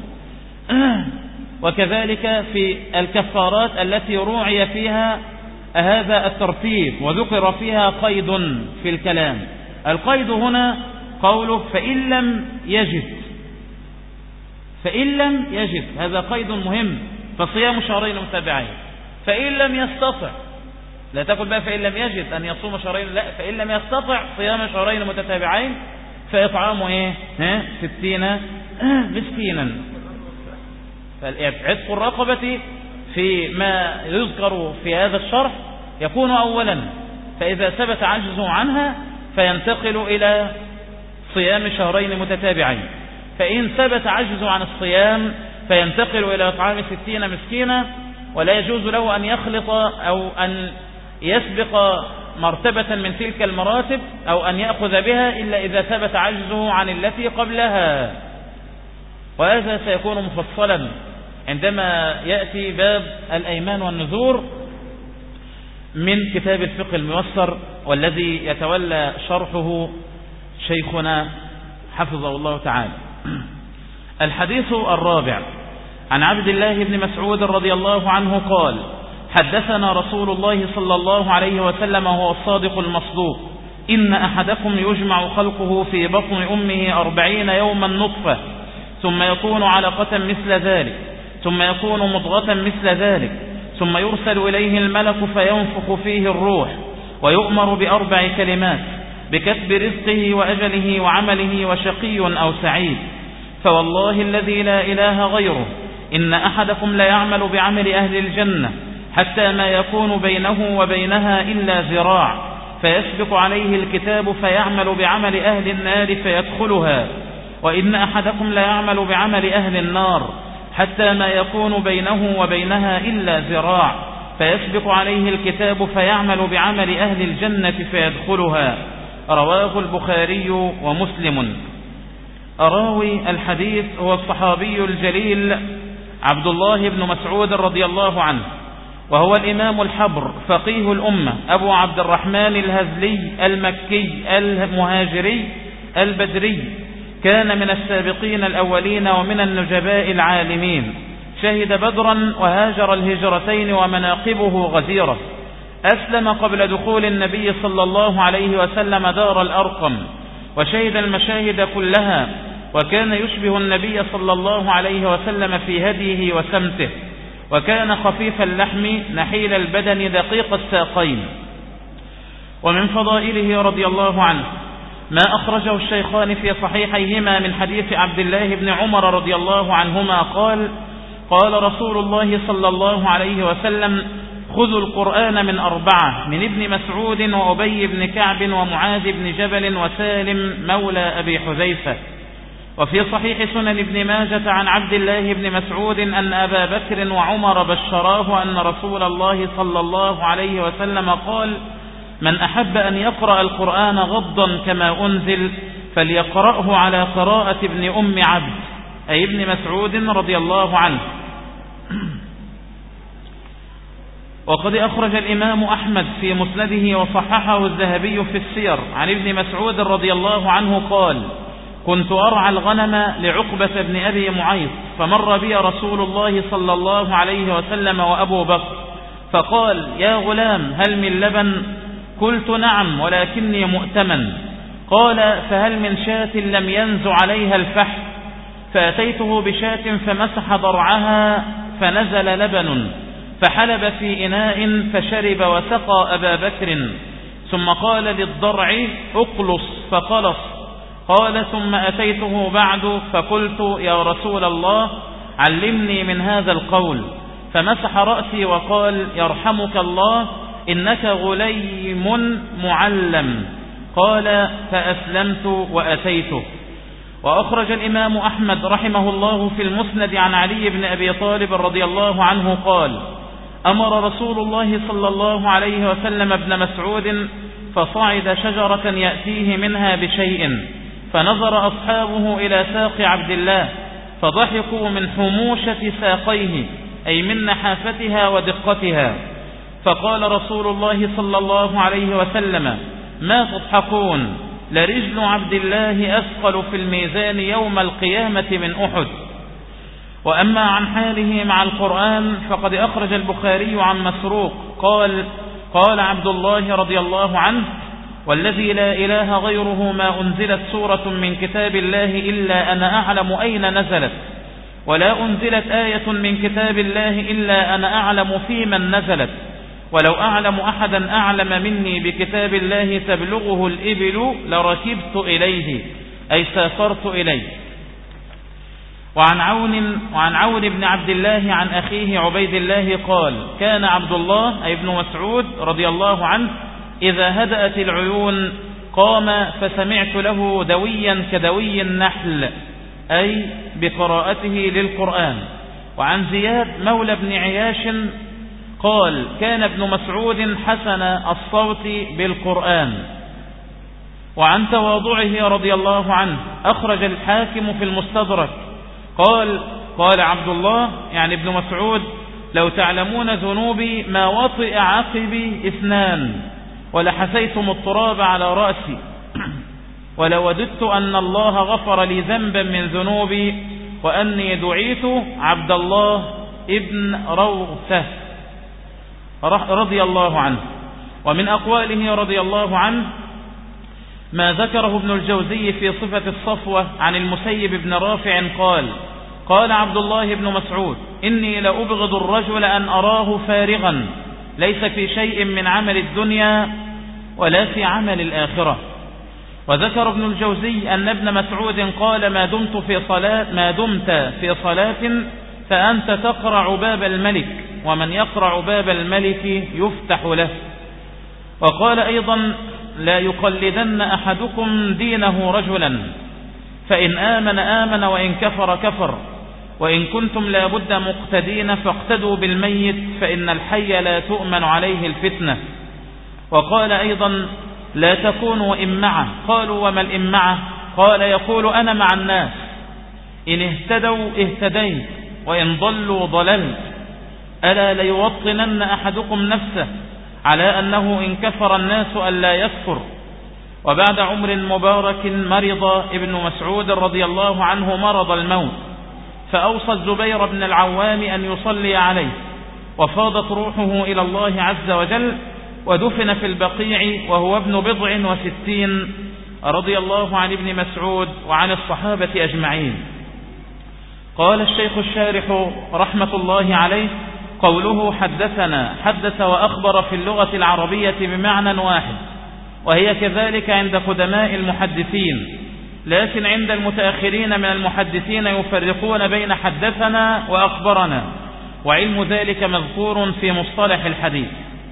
وكذلك في الكفارات التي روعي فيها هذا الترتيب وذكر فيها قيد في الكلام. القيد هنا قوله فإن لم يجد، فإن لم يجد هذا قيد مهم، فصيام شهرين متابعين. فإن لم يستطع، لا تقل بقى فإن لم يجد أن يصوم شهرين، لا، فإن لم يستطع صيام شهرين متتابعين فإطعامه إيه؟ ها؟ ستين مسكينا. فعتق الرقبة في ما يذكر في هذا الشرح يكون أولا، فإذا ثبت عجزه عنها فينتقل إلى صيام شهرين متتابعين. فإن ثبت عجزه عن الصيام فينتقل إلى إطعام ستين مسكينا. ولا يجوز له أن يخلط أو أن يسبق مرتبة من تلك المراتب أو أن يأخذ بها إلا إذا ثبت عجزه عن التي قبلها. وهذا سيكون مفصلا عندما يأتي باب الأيمان والنذور من كتاب الفقه الميسر، والذي يتولى شرحه شيخنا حفظه الله تعالى. الحديث الرابع عن عبد الله بن مسعود رضي الله عنه قال: حدثنا رسول الله صلى الله عليه وسلم وهو الصادق المصدوق: إن أحدكم يجمع خلقه في بطن أمه أربعين يوما نطفة، ثم يكون علقة مثل ذلك، ثم يكون مضغة مثل ذلك، ثم يرسل إليه الملك فينفخ فيه الروح، ويؤمر بأربع كلمات: بكتب رزقه وأجله وعمله وشقي أو سعيد. فوالله الذي لا إله غيره إن أحدكم ليعمل بعمل أهل الجنة حتى ما يكون بينه وبينها إلا ذراع، فيسبق عليه الكتاب فيعمل بعمل أهل النار فيدخلها، وإن أحدكم ليعمل بعمل أهل النار حتى ما يكون بينه وبينها إلا ذراع، فيسبق عليه الكتاب فيعمل بعمل أهل الجنة فيدخلها. رواه البخاري ومسلم. أراوي الحديث هو الصحابي الجليل عبد الله بن مسعود رضي الله عنه، وهو الإمام الحبر فقيه الأمة أبو عبد الرحمن الهذلي المكي المهاجري البدري، كان من السابقين الأولين ومن النجباء العالمين، شهد بدرا وهاجر الهجرتين ومناقبه غزيرة. أسلم قبل دخول النبي صلى الله عليه وسلم دار الأرقم، وشهد المشاهد كلها، وكان يشبه النبي صلى الله عليه وسلم في هديه وسمته، وكان خفيف اللحم نحيل البدن دقيق الساقين. ومن فضائله رضي الله عنه ما أخرجه الشيخان في صحيحيهما من حديث عبد الله بن عمر رضي الله عنهما قال قال رسول الله صلى الله عليه وسلم خذوا القرآن من أربعة من ابن مسعود وأبي بن كعب ومعاذ بن جبل وسالم مولى أبي حذيفة. وفي صحيح سنن ابن ماجة عن عبد الله بن مسعود أن أبا بكر وعمر بشراه أن رسول الله صلى الله عليه وسلم قال من أحب أن يقرأ القرآن غضا كما أنزل فليقرأه على قراءة ابن أم عبد أي ابن مسعود رضي الله عنه. وقد أخرج الإمام أحمد في مسنده وصححه الذهبي في السير عن ابن مسعود رضي الله عنه قال كنت أرعى الغنم لعقبة بن أبي معيط فمر بي رسول الله صلى الله عليه وسلم وأبو بكر فقال يا غلام هل من لبن؟ قلت نعم ولكني مؤتمن. قال فهل من شاة لم ينز عليها الفحم؟ فأتيته بشاة فمسح ضرعها فنزل لبن فحلب في إناء فشرب وسقى أبا بكر ثم قال للضرع اقلص فقلص. قال ثم أتيته بعد فقلت يا رسول الله علمني من هذا القول فمسح رأسي وقال يرحمك الله إنك غليم معلم. قال فأسلمت وأتيته. وأخرج الإمام أحمد رحمه الله في المسند عن علي بن أبي طالب رضي الله عنه قال أمر رسول الله صلى الله عليه وسلم ابن مسعود فصعد شجرة يأتيه منها بشيء فنظر أصحابه إلى ساق عبد الله فضحكوا من حموشة ساقيه أي من نحافتها ودقتها. فقال رسول الله صلى الله عليه وسلم ما تضحكون لرجل عبد الله أثقل في الميزان يوم القيامة من أحد. وأما عن حاله مع القرآن فقد أخرج البخاري عن مسروق قال قال عبد الله رضي الله عنه والذي لا إله غيره ما أنزلت سورة من كتاب الله إلا أنا أعلم أين نزلت ولا أنزلت آية من كتاب الله إلا أنا أعلم في من نزلت ولو أعلم أحدا أعلم مني بكتاب الله تبلغه الإبل لركبت إليه أي سافرت إليه. وعن عون, وعن عون بن عبد الله عن أخيه عبيد الله قال كان عبد الله أي ابن مسعود رضي الله عنه إذا هدأت العيون قام فسمعت له دويا كدوي النحل أي بقراءته للقرآن. وعن زياد مولى بن عياش قال كان ابن مسعود حسن الصوت بالقرآن. وعن تواضعه رضي الله عنه أخرج الحاكم في المستدرك قال قال عبد الله يعني ابن مسعود لو تعلمون ذنوبي ما وطئ عقبي اثنان ولحسيتم التراب على رأسي ولوددت أن الله غفر لي ذنبا من ذنوبي وأني دعيت عبد الله ابن روثة رضي الله عنه. ومن أقواله رضي الله عنه ما ذكره ابن الجوزي في صفة الصفوة عن المسيب بن رافع قال قال عبد الله بن مسعود إني لأبغض الرجل أن أراه فارغا ليس في شيء من عمل الدنيا ولا في عمل الآخرة. وذكر ابن الجوزي أن ابن مسعود قال ما دمت في صلاة ما دمت في صلاة فأنت تقرع باب الملك ومن يقرع باب الملك يفتح له. وقال أيضا لا يقلدن أحدكم دينه رجلا فإن آمن آمن وإن كفر كفر وإن كنتم لا بد مقتدين فاقتدوا بالميت فإن الحي لا تؤمن عليه الفتنة. وقال أيضا لا تكونوا إمعة. قالوا وما الإمعة؟ قال يقول أنا مع الناس إن اهتدوا اهتديت وإن ضلوا ضللت. ألا ليوطنن أحدكم نفسه على أنه إن كفر الناس ألا يكفر. وبعد عمر مبارك مرض ابن مسعود رضي الله عنه مرض الموت فأوصى الزبير بن العوام أن يصلي عليه وفاضت روحه إلى الله عز وجل ودفن في البقيع وهو ابن بضع وستين رضي الله عن ابن مسعود وعن الصحابة أجمعين. قال الشيخ الشارح رحمة الله عليه قوله حدثنا حدث وأخبر في اللغة العربية بمعنى واحد وهي كذلك عند قدماء المحدثين، لكن عند المتأخرين من المحدثين يفرقون بين حدثنا وأخبرنا، وعلم ذلك مذكور في مصطلح الحديث.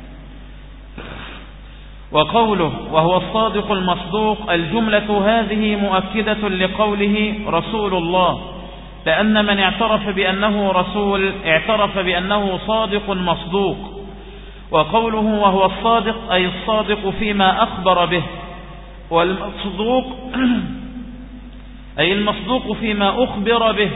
وقوله وهو الصادق المصدوق، الجملة هذه مؤكدة لقوله رسول الله، لأن من اعترف بأنه رسول اعترف بأنه صادق مصدوق. وقوله وهو الصادق أي الصادق فيما أخبر به، والمصدوق أي المصدوق فيما أخبر به،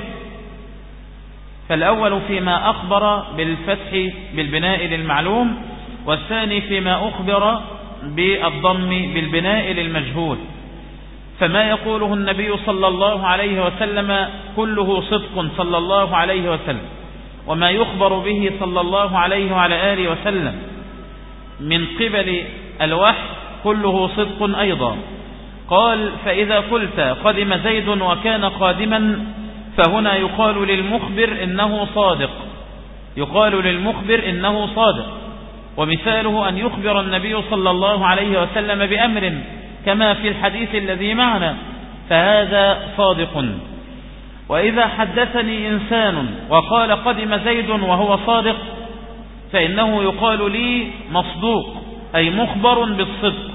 فالأول فيما أخبر بالفتح بالبناء للمعلوم، والثاني فيما أخبر بالضم بالبناء للمجهول. فما يقوله النبي صلى الله عليه وسلم كله صدق صلى الله عليه وسلم، وما يخبر به صلى الله عليه وعلى آله وسلم من قبل الوحي كله صدق أيضا. قال فإذا قلت قدم زيد وكان قادما، فهنا يقال للمخبر إنه صادق، يقال للمخبر إنه صادق. ومثاله أن يخبر النبي صلى الله عليه وسلم بأمر كما في الحديث الذي معنا، فهذا صادق. وإذا حدثني إنسان وقال قدم زيد وهو صادق، فإنه يقال لي مصدوق أي مخبر بالصدق.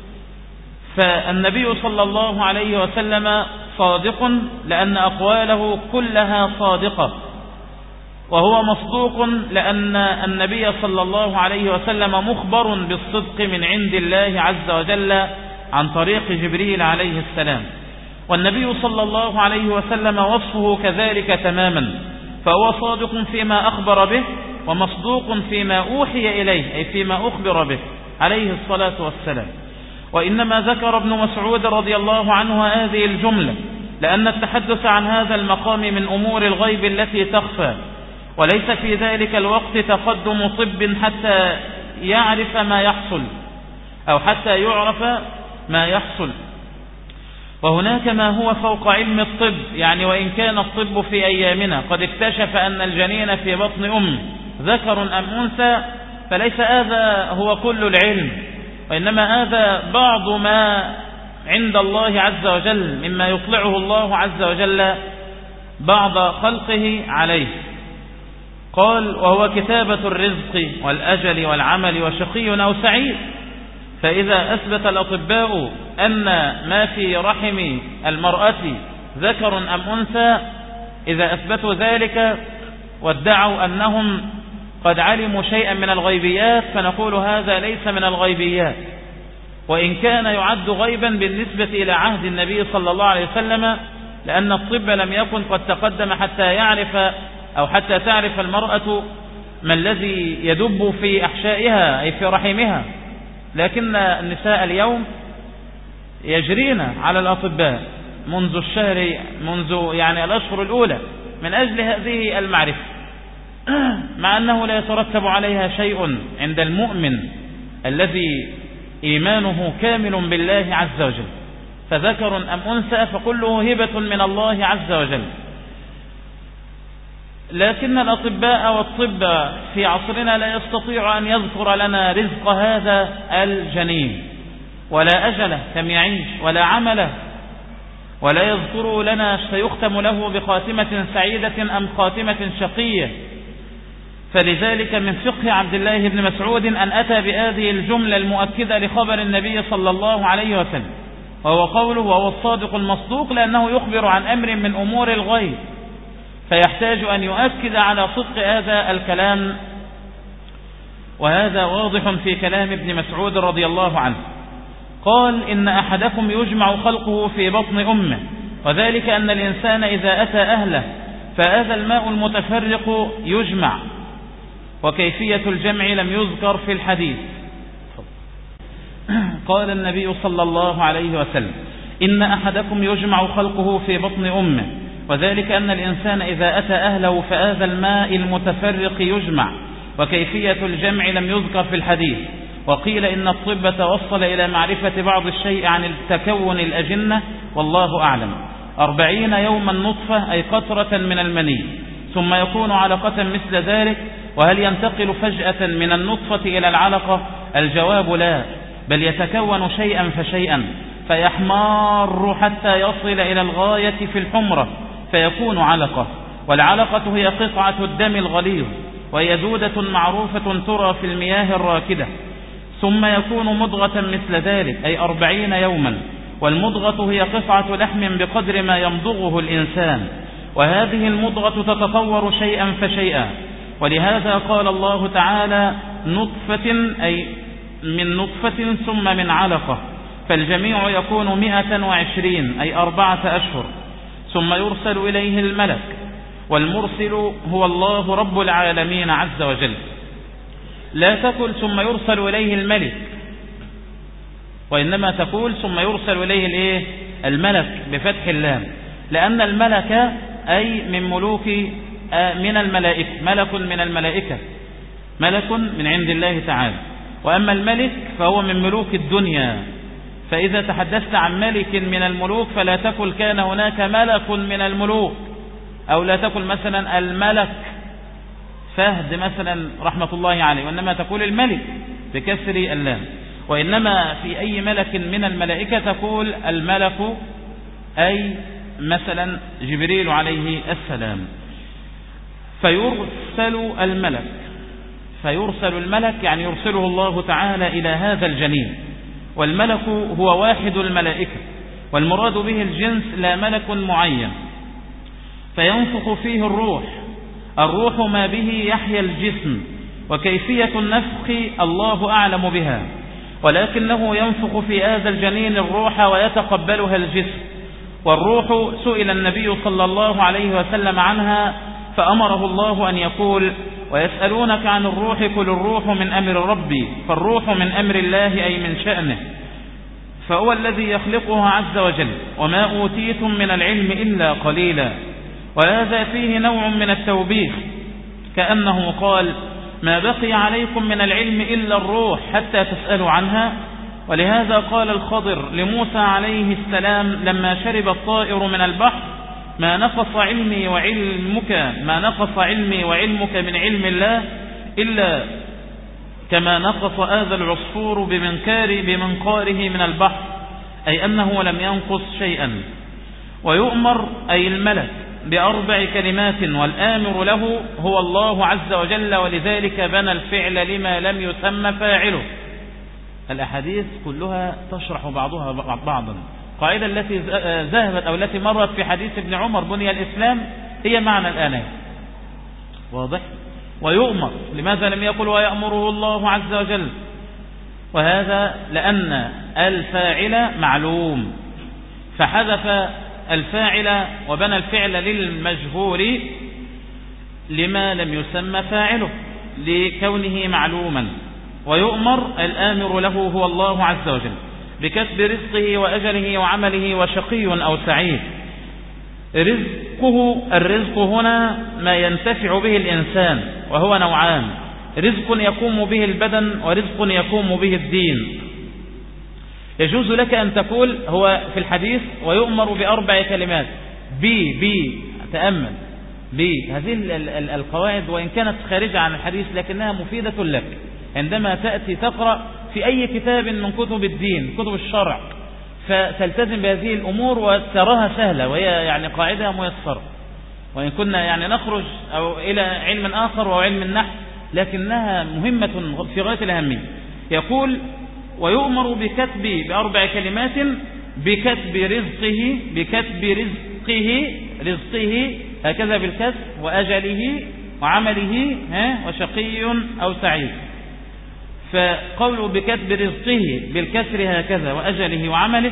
فالنبي صلى الله عليه وسلم صادق لأن أقواله كلها صادقة، وهو مصدوق لأن النبي صلى الله عليه وسلم مخبر بالصدق من عند الله عز وجل عن طريق جبريل عليه السلام. والنبي صلى الله عليه وسلم وصفه كذلك تماما، فهو صادق فيما أخبر به، ومصدوق فيما أوحي إليه أي فيما أخبر به عليه الصلاة والسلام. وإنما ذكر ابن مسعود رضي الله عنه هذه الجملة لأن التحدث عن هذا المقام من أمور الغيب التي تخفى، وليس في ذلك الوقت تقدم طب حتى يعرف ما يحصل أو حتى يعرف ما يحصل، وهناك ما هو فوق علم الطب، يعني وإن كان الطب في أيامنا قد اكتشف أن الجنين في بطن أم ذكر أم أنثى، فليس هذا هو كل العلم، وإنما هذا بعض ما عند الله عز وجل مما يطلعه الله عز وجل بعض خلقه عليه. قال وهو كتابة الرزق والأجل والعمل وشقي أو سعيد. فإذا أثبت الأطباء أن ما في رحم المرأة ذكر أم أنثى، إذا أثبتوا ذلك وادعوا أنهم قد علموا شيئا من الغيبيات، فنقول هذا ليس من الغيبيات، وإن كان يعد غيبا بالنسبة إلى عهد النبي صلى الله عليه وسلم، لأن الطب لم يكن قد تقدم حتى يعرف أو حتى تعرف المرأة ما الذي يدب في أحشائها أي في رحمها، لكن النساء اليوم يجرين على الأطباء منذ الشهر منذ يعني الأشهر الأولى من أجل هذه المعرفة، مع أنه لا يترتب عليها شيء عند المؤمن الذي إيمانه كامل بالله عز وجل. فذكر أم أنثى فكله هبة من الله عز وجل. لكن الأطباء والطب في عصرنا لا يستطيع أن يذكر لنا رزق هذا الجنين، ولا أجله كم يعيش، ولا عمله، ولا يذكر لنا سيختم له بخاتمة سعيدة أم خاتمة شقية. فلذلك من فقه عبد الله بن مسعود أن أتى بهذه الجملة المؤكدة لخبر النبي صلى الله عليه وسلم، وهو قوله وهو الصادق المصدوق، لأنه يخبر عن أمر من أمور الغيب، فيحتاج أن يؤكد على صدق هذا الكلام، وهذا واضح في كلام ابن مسعود رضي الله عنه. قال إن أحدكم يجمع خلقه في بطن أمه، وذلك أن الإنسان إذا أتى أهله فهذا الماء المتفرق يجمع، وكيفية الجمع لم يذكر في الحديث. قال النبي صلى الله عليه وسلم إن أحدكم يجمع خلقه في بطن أمه، وذلك أن الإنسان إذا أتى أهله فهذا الماء المتفرق يجمع، وكيفية الجمع لم يذكر في الحديث. وقيل إن الطب توصل إلى معرفة بعض الشيء عن التكون الأجنة، والله أعلم. أربعين يوما نطفة أي قطرة من المني، ثم يكون علقة مثل ذلك. وهل ينتقل فجأة من النطفة إلى العلقة؟ الجواب لا، بل يتكون شيئا فشيئا فيحمار حتى يصل إلى الغاية في الحمرة فيكون علقة، والعلقة هي قطعة الدم الغليظ وهي دودة معروفة ترى في المياه الراكدة، ثم يكون مضغة مثل ذلك أي أربعين يوما، والمضغة هي قطعة لحم بقدر ما يمضغه الإنسان، وهذه المضغة تتطور شيئا فشيئا، ولهذا قال الله تعالى نطفة أي من نطفة ثم من علقة، فالجميع يكون مئة وعشرين أي أربعة أشهر، ثم يرسل إليه الملك، والمرسل هو الله رب العالمين عز وجل. لا تقل ثم يرسل إليه الملك، وإنما تقول ثم يرسل إليه الإيه؟ الملك بفتح اللام، لأن الملك أي من ملوك من الملائكة، ملك من الملائكة، ملك من عند الله تعالى، وأما الملك فهو من ملوك الدنيا. فإذا تحدثت عن ملك من الملوك فلا تقل كان هناك ملك من الملوك، أو لا تقل مثلا الملك فهد مثلا رحمة الله عليه، وإنما تقول الملك بكسر اللام. وإنما في أي ملك من الملائكة تقول الملك أي مثلا جبريل عليه السلام. فيرسل الملك، فيرسل الملك يعني يرسله الله تعالى إلى هذا الجنين، والملك هو واحد الملائكة، والمراد به الجنس لا ملك معين، فينفخ فيه الروح. الروح ما به يحيا الجسم، وكيفية النفخ الله أعلم بها، ولكنه ينفخ في هذا الجنين الروح ويتقبلها الجسم. والروح سئل النبي صلى الله عليه وسلم عنها فأمره الله أن يقول ويسألونك عن الروح قل الروح من أمر ربي، فالروح من أمر الله أي من شأنه، فهو الذي يخلقها عز وجل، وما أوتيتم من العلم إلا قليلا. وهذا فيه نوع من التوبيخ، كأنه قال ما بقي عليكم من العلم إلا الروح حتى تسألوا عنها. ولهذا قال الخضر لموسى عليه السلام لما شرب الطائر من البحر ما نقص علمي وعلمك ما نقص علمي وعلمك من علم الله إلا كما نقص هذا العصفور بمنكار بمنقاره من البحر، أي أنه لم ينقص شيئا. ويؤمر أي الملك بأربع كلمات، والآمر له هو الله عز وجل، ولذلك بنى الفعل لما لم يسمى فاعله. الأحاديث كلها تشرح بعضها بعضا. قاعدة التي ذهبت أو التي مرت في حديث ابن عمر بني الإسلام هي معنى الآية، واضح؟ ويؤمر، لماذا لم يقل ويأمره الله عز وجل؟ وهذا لأن الفاعل معلوم، فحذف الفاعل وبنى الفعل للمجهول لما لم يسمى فاعله لكونه معلوما. ويؤمر الآمر له هو الله عز وجل بكسب رزقه وأجله وعمله وشقي أو سعيد. رزقه، الرزق هنا ما ينتفع به الإنسان، وهو نوعان: رزق يقوم به البدن، ورزق يقوم به الدين. يجوز لك أن تقول هو في الحديث ويؤمر بأربع كلمات، بي بي تأمل بي هذه القواعد وإن كانت خارجة عن الحديث لكنها مفيدة لك عندما تأتي تقرأ في أي كتاب من كتب الدين كتب الشرع، فتلتزم بهذه الأمور وتراها سهلة، وهي يعني قاعدة ميسرة. وإن كنا يعني نخرج أو إلى علم آخر وهو علم النحو، لكنها مهمة في غاية الأهمية. يقول ويؤمر بكتب بأربع كلمات: بكتب رزقه، بكتب رزقه رزقه هكذا بالكسب، وأجله وعمله ها وشقي أو سعيد. فقوله بكتب رزقه بالكسر هكذا وأجله وعمله،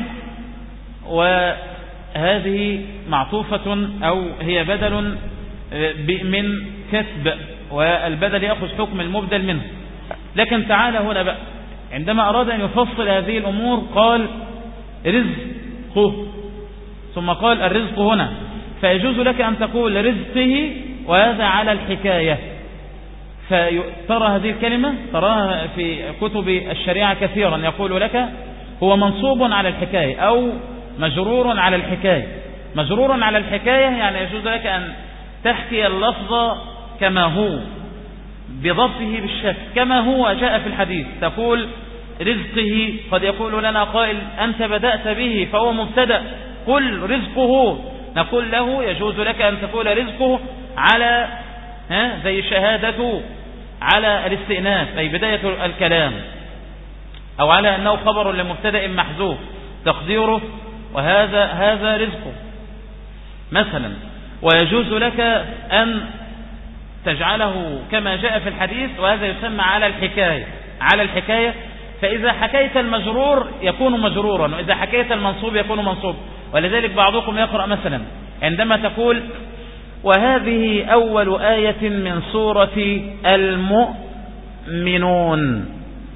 وهذه معطوفة أو هي بدل من كسب، والبدل يأخذ حكم المبدل منه. لكن تعالى هنا بقى عندما أراد أن يفصل هذه الأمور قال رزقه ثم قال الرزق هنا، فيجوز لك أن تقول رزقه وهذا على الحكاية. فترى هذه الكلمة تراها في كتب الشريعة كثيرا، يقول لك هو منصوب على الحكاية أو مجرور على الحكاية. مجرور على الحكاية يعني يجوز لك أن تحكي اللفظ كما هو بضبطه بالشكل كما هو جاء في الحديث، تقول رزقه قد يقول لنا قائل أنت بدأت به فهو مبتدأ، قل رزقه، نقول له يجوز لك أن تقول رزقه على ها زي شهادته على الاستئناف أي بداية الكلام، أو على أنه خبر لمبتدأ محذوف تقديره وهذا هذا رزقه مثلا. ويجوز لك أن تجعله كما جاء في الحديث، وهذا يسمى على الحكاية على الحكاية فإذا حكيت المجرور يكون مجرورا، وإذا حكيت المنصوب يكون منصوب. ولذلك بعضكم يقرأ مثلا عندما تقول وهذه أول آية من سورة المؤمنون،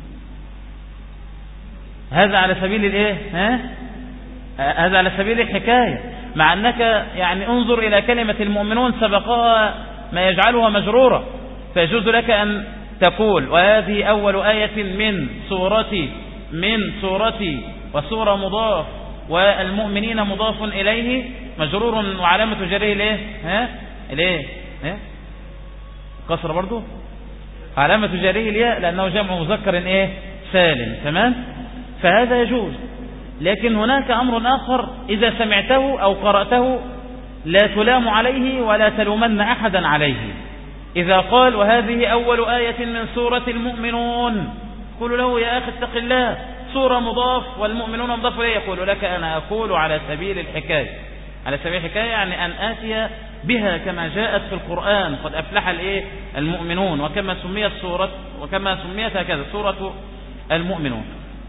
هذا على سبيل الايه ها هذا على سبيل الحكاية، مع أنك يعني انظر إلى كلمة المؤمنون سبقها ما يجعلها مجرورة، فيجوز لك أن تقول وهذه أول آية من سورة من سورة وسورة مضاف والمؤمنين مضاف إليه مجرور وعلامة جره الايه ها الايه ها كسر برضو علامة جره الياء لأنه جمع مذكر ايه سالم، تمام؟ فهذا يجوز. لكن هناك أمر آخر إذا سمعته أو قرأته لا تلام عليه ولا تلومن أحدا عليه. إذا قال وهذه أول آية من سورة المؤمنون، قل له يا أخي اتق الله، سورة مضاف والمؤمنون مضاف إليه، يقول لك أنا أقول على سبيل الحكاية على سبيل الحكاية يعني أن آتي بها كما جاءت في القرآن، قد أفلح الإيه المؤمنون، وكما سميت سورة وكما سميت هكذا سورة المؤمنون.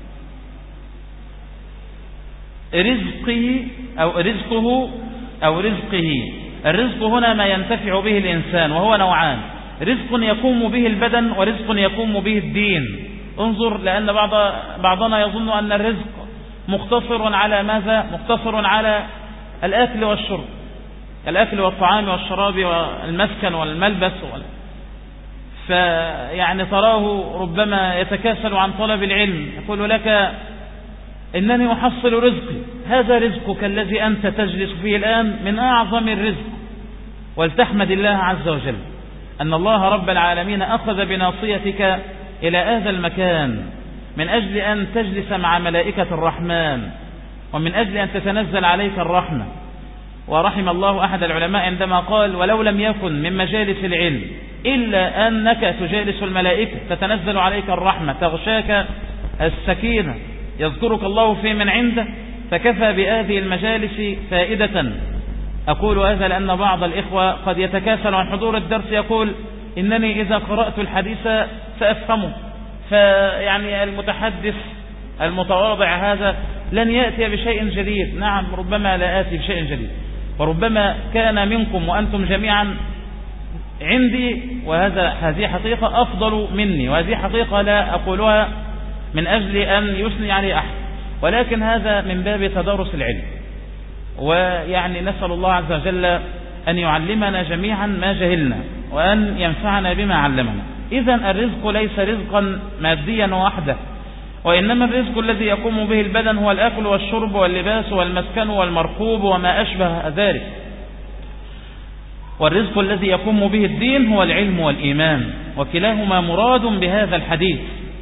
رزقه أو رزقه أو رزقه، الرزق هنا ما ينتفع به الإنسان وهو نوعان، رزق يقوم به البدن ورزق يقوم به الدين. انظر، لأن بعض بعضنا يظن أن الرزق مقتصر على ماذا؟ مقتصر على الأكل والشرب، الأكل والطعام والشراب والمسكن والملبس وال... فيعني تراه ربما يتكاسل عن طلب العلم، يقول لك إنني أحصل رزقي، هذا رزقك الذي أنت تجلس فيه الآن من أعظم الرزق. ولتحمد الله عز وجل أن الله رب العالمين أخذ بناصيتك إلى هذا المكان من أجل أن تجلس مع ملائكة الرحمن، ومن أجل أن تتنزل عليك الرحمة. ورحم الله أحد العلماء عندما قال ولو لم يكن من مجالس العلم إلا أنك تجالس الملائكة تتنزل عليك الرحمة، تغشاك السكينة، يذكرك الله في من عنده، فكفى بهذه المجالس فائدة. أقول هذا لأن بعض الإخوة قد يتكاسل عن حضور الدرس، يقول إنني إذا قرأت الحديث سأفهمه، فيعني المتحدث المتواضع هذا لن يأتي بشيء جديد. نعم، ربما لا آتي بشيء جديد، وربما كان منكم وأنتم جميعا عندي، وهذا هذه حقيقة أفضل مني، وهذه حقيقة لا أقولها من أجل أن يثني عليه أحد، ولكن هذا من باب تدارس العلم. ويعني نسأل الله عز وجل أن يعلمنا جميعا ما جهلنا، وأن ينفعنا بما علمنا. إذن الرزق ليس رزقا ماديا وحده، وإنما الرزق الذي يقوم به البدن هو الأكل والشرب واللباس والمسكن والمركوب وما أشبه ذلك. والرزق الذي يقوم به الدين هو العلم والإيمان، وكلاهما مراد بهذا الحديث.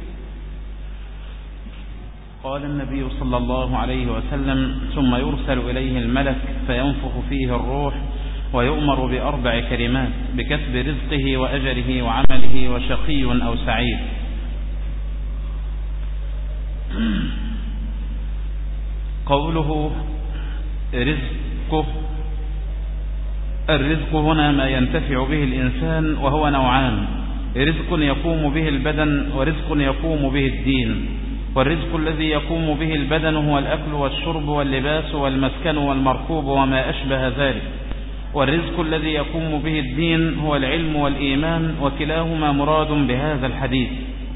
قال النبي صلى الله عليه وسلم ثم يرسل إليه الملك فينفخ فيه الروح ويؤمر بأربع كلمات بكسب رزقه وأجله وعمله وشقي أو سعيد. قوله رزقه، الرزق هنا ما ينتفع به الإنسان وهو نوعان، رزق يقوم به البدن ورزق يقوم به الدين. والرزق الذي يقوم به البدن هو الأكل والشرب واللباس والمسكن والمركوب وما أشبه ذلك. والرزق الذي يقوم به الدين هو العلم والإيمان، وكلاهما مراد بهذا الحديث،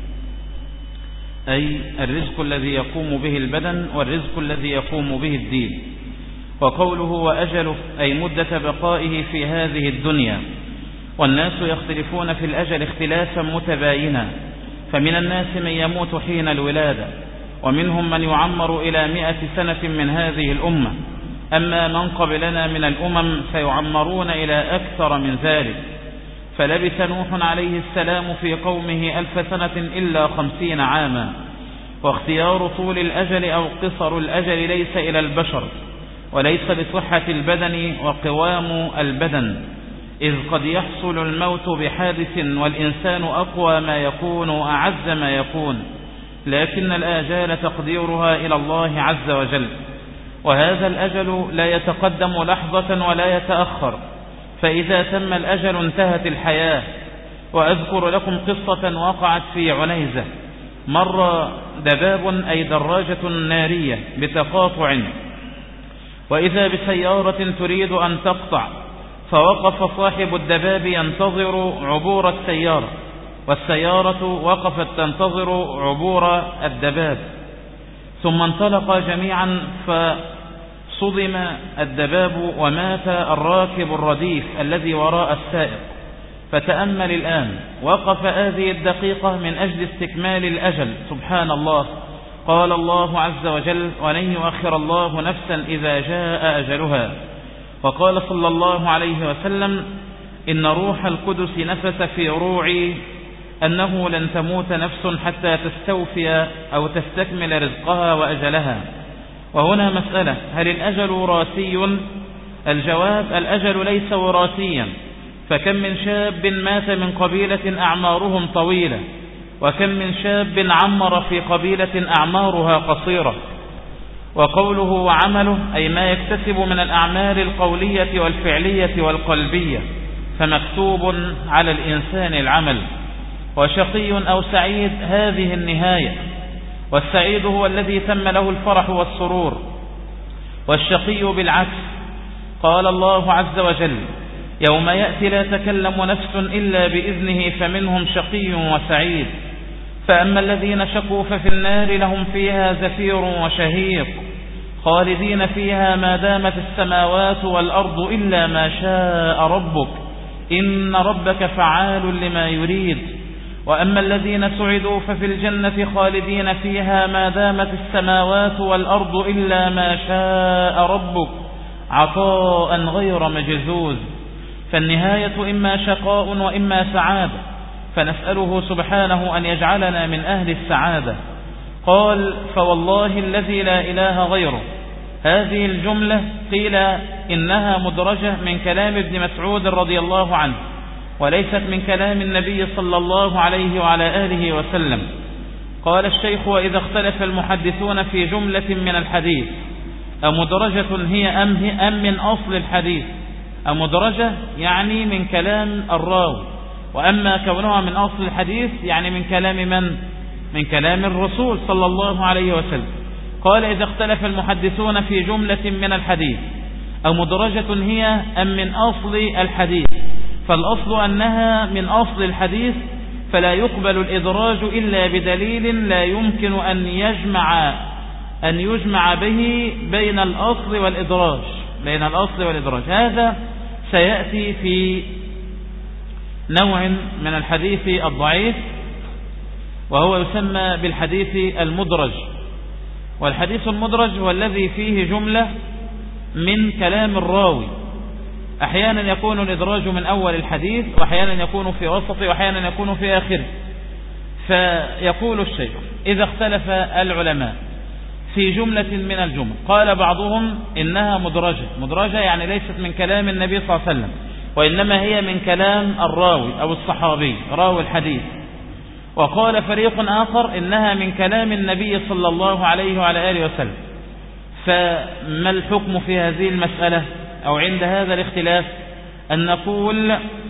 أي الرزق الذي يقوم به البدن والرزق الذي يقوم به الدين. وقوله وأجله أي مدة بقائه في هذه الدنيا. والناس يختلفون في الأجل اختلافا متباينا، فمن الناس من يموت حين الولادة، ومنهم من يعمر إلى مئة سنة من هذه الأمة. أما من قبلنا من الأمم فيعمرون إلى أكثر من ذلك. فلبث نوح عليه السلام في قومه ألف سنة إلا خمسين عاما، واختيار طول الأجل أو قصر الأجل ليس إلى البشر، وليس لصحة البدن وقوام البدن، إذ قد يحصل الموت بحادث والإنسان أقوى ما يكون وأعز ما يكون، لكن الآجال تقديرها إلى الله عز وجل، وهذا الأجل لا يتقدم لحظة ولا يتأخر، فإذا تم الأجل انتهت الحياة. وأذكر لكم قصة وقعت في عنيزة. مر دباب أي دراجة نارية بتقاطع، وإذا بسيارة تريد أن تقطع، فوقف صاحب الدباب ينتظر عبور السيارة، والسيارة وقفت تنتظر عبور الدباب، ثم انطلقا جميعا فصدم الدباب ومات الراكب الرديف الذي وراء السائق. فتأمل الآن، وقف هذه الدقيقة من أجل استكمال الأجل. سبحان الله، قال الله عز وجل: ولن يؤخر الله نفسا إذا جاء أجلها. وقال صلى الله عليه وسلم: إن روح القدس نفث في روعي أنه لن تموت نفس حتى تستوفي أو تستكمل رزقها وأجلها. وهنا مسألة: هل الأجل وراثي؟ الجواب: الأجل ليس وراثيا، فكم من شاب مات من قبيلة أعمارهم طويلة، وكم من شاب عمر في قبيلة أعمارها قصيرة. وقوله وعمله أي ما يكتسب من الأعمال القولية والفعلية والقلبية، فمكتوب على الإنسان العمل. وشقي أو سعيد هذه النهاية، والسعيد هو الذي تم له الفرح والسرور، والشقي بالعكس. قال الله عز وجل: يوم يأتي لا تكلم نفس إلا بإذنه فمنهم شقي وسعيد. فأما الذين شقوا ففي النار لهم فيها زفير وشهيق خالدين فيها ما دامت السماوات والأرض إلا ما شاء ربك إن ربك فعال لما يريد. وأما الذين سعدوا ففي الجنة خالدين فيها ما دامت السماوات والأرض إلا ما شاء ربك عطاء غير مجزوز. فالنهاية إما شقاء وإما سعادة، فنسأله سبحانه أن يجعلنا من أهل السعادة. قال: فوالله الذي لا إله غيره. هذه الجملة قيل إنها مدرجة من كلام ابن مسعود رضي الله عنه، وليست من كلام النبي صلى الله عليه وعلى آله وسلم. قال الشيخ: وإذا اختلف المحدثون في جملة من الحديث أمدرجة هي أم, أم من أصل الحديث؟ أمدرجة يعني من كلام الراوي، وأما كونها من أصل الحديث يعني من كلام من؟ من كلام الرسول صلى الله عليه وسلم. قال: إذا اختلف المحدثون في جملة من الحديث أمدرجة هي أم من أصل الحديث؟ فالأصل أنها من أصل الحديث، فلا يقبل الإدراج إلا بدليل لا يمكن أن يجمع أن يجمع به بين الأصل والإدراج بين الأصل والإدراج. هذا سيأتي في نوع من الحديث الضعيف، وهو يسمى بالحديث المدرج. والحديث المدرج هو الذي فيه جملة من كلام الراوي، أحيانا يكون الإدراج من أول الحديث، وأحيانا يكون في وسطه، وأحيانا يكون في آخره. فيقول الشيخ: إذا اختلف العلماء في جملة من الجمل، قال بعضهم إنها مدرجة. مدرجة يعني ليست من كلام النبي صلى الله عليه وسلم، وإنما هي من كلام الراوي أو الصحابي راوي الحديث. وقال فريق آخر إنها من كلام النبي صلى الله عليه وعلى آله وسلم. فما الحكم في هذه المسألة أو عند هذا الاختلاف؟ أن نقول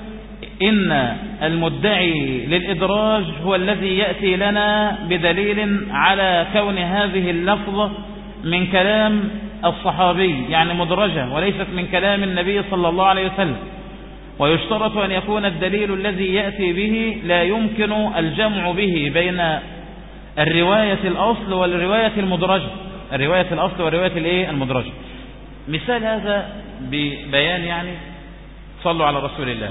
إن المدعي للإدراج هو الذي يأتي لنا بدليل على كون هذه اللفظة من كلام الصحابي، يعني مدرجة وليست من كلام النبي صلى الله عليه وسلم. ويشترط أن يكون الدليل الذي يأتي به لا يمكن الجمع به بين الرواية الأصل والرواية المدرجة الرواية الأصل والرواية الإيه المدرجة. مثال هذا ببيان، يعني صلوا على رسول الله.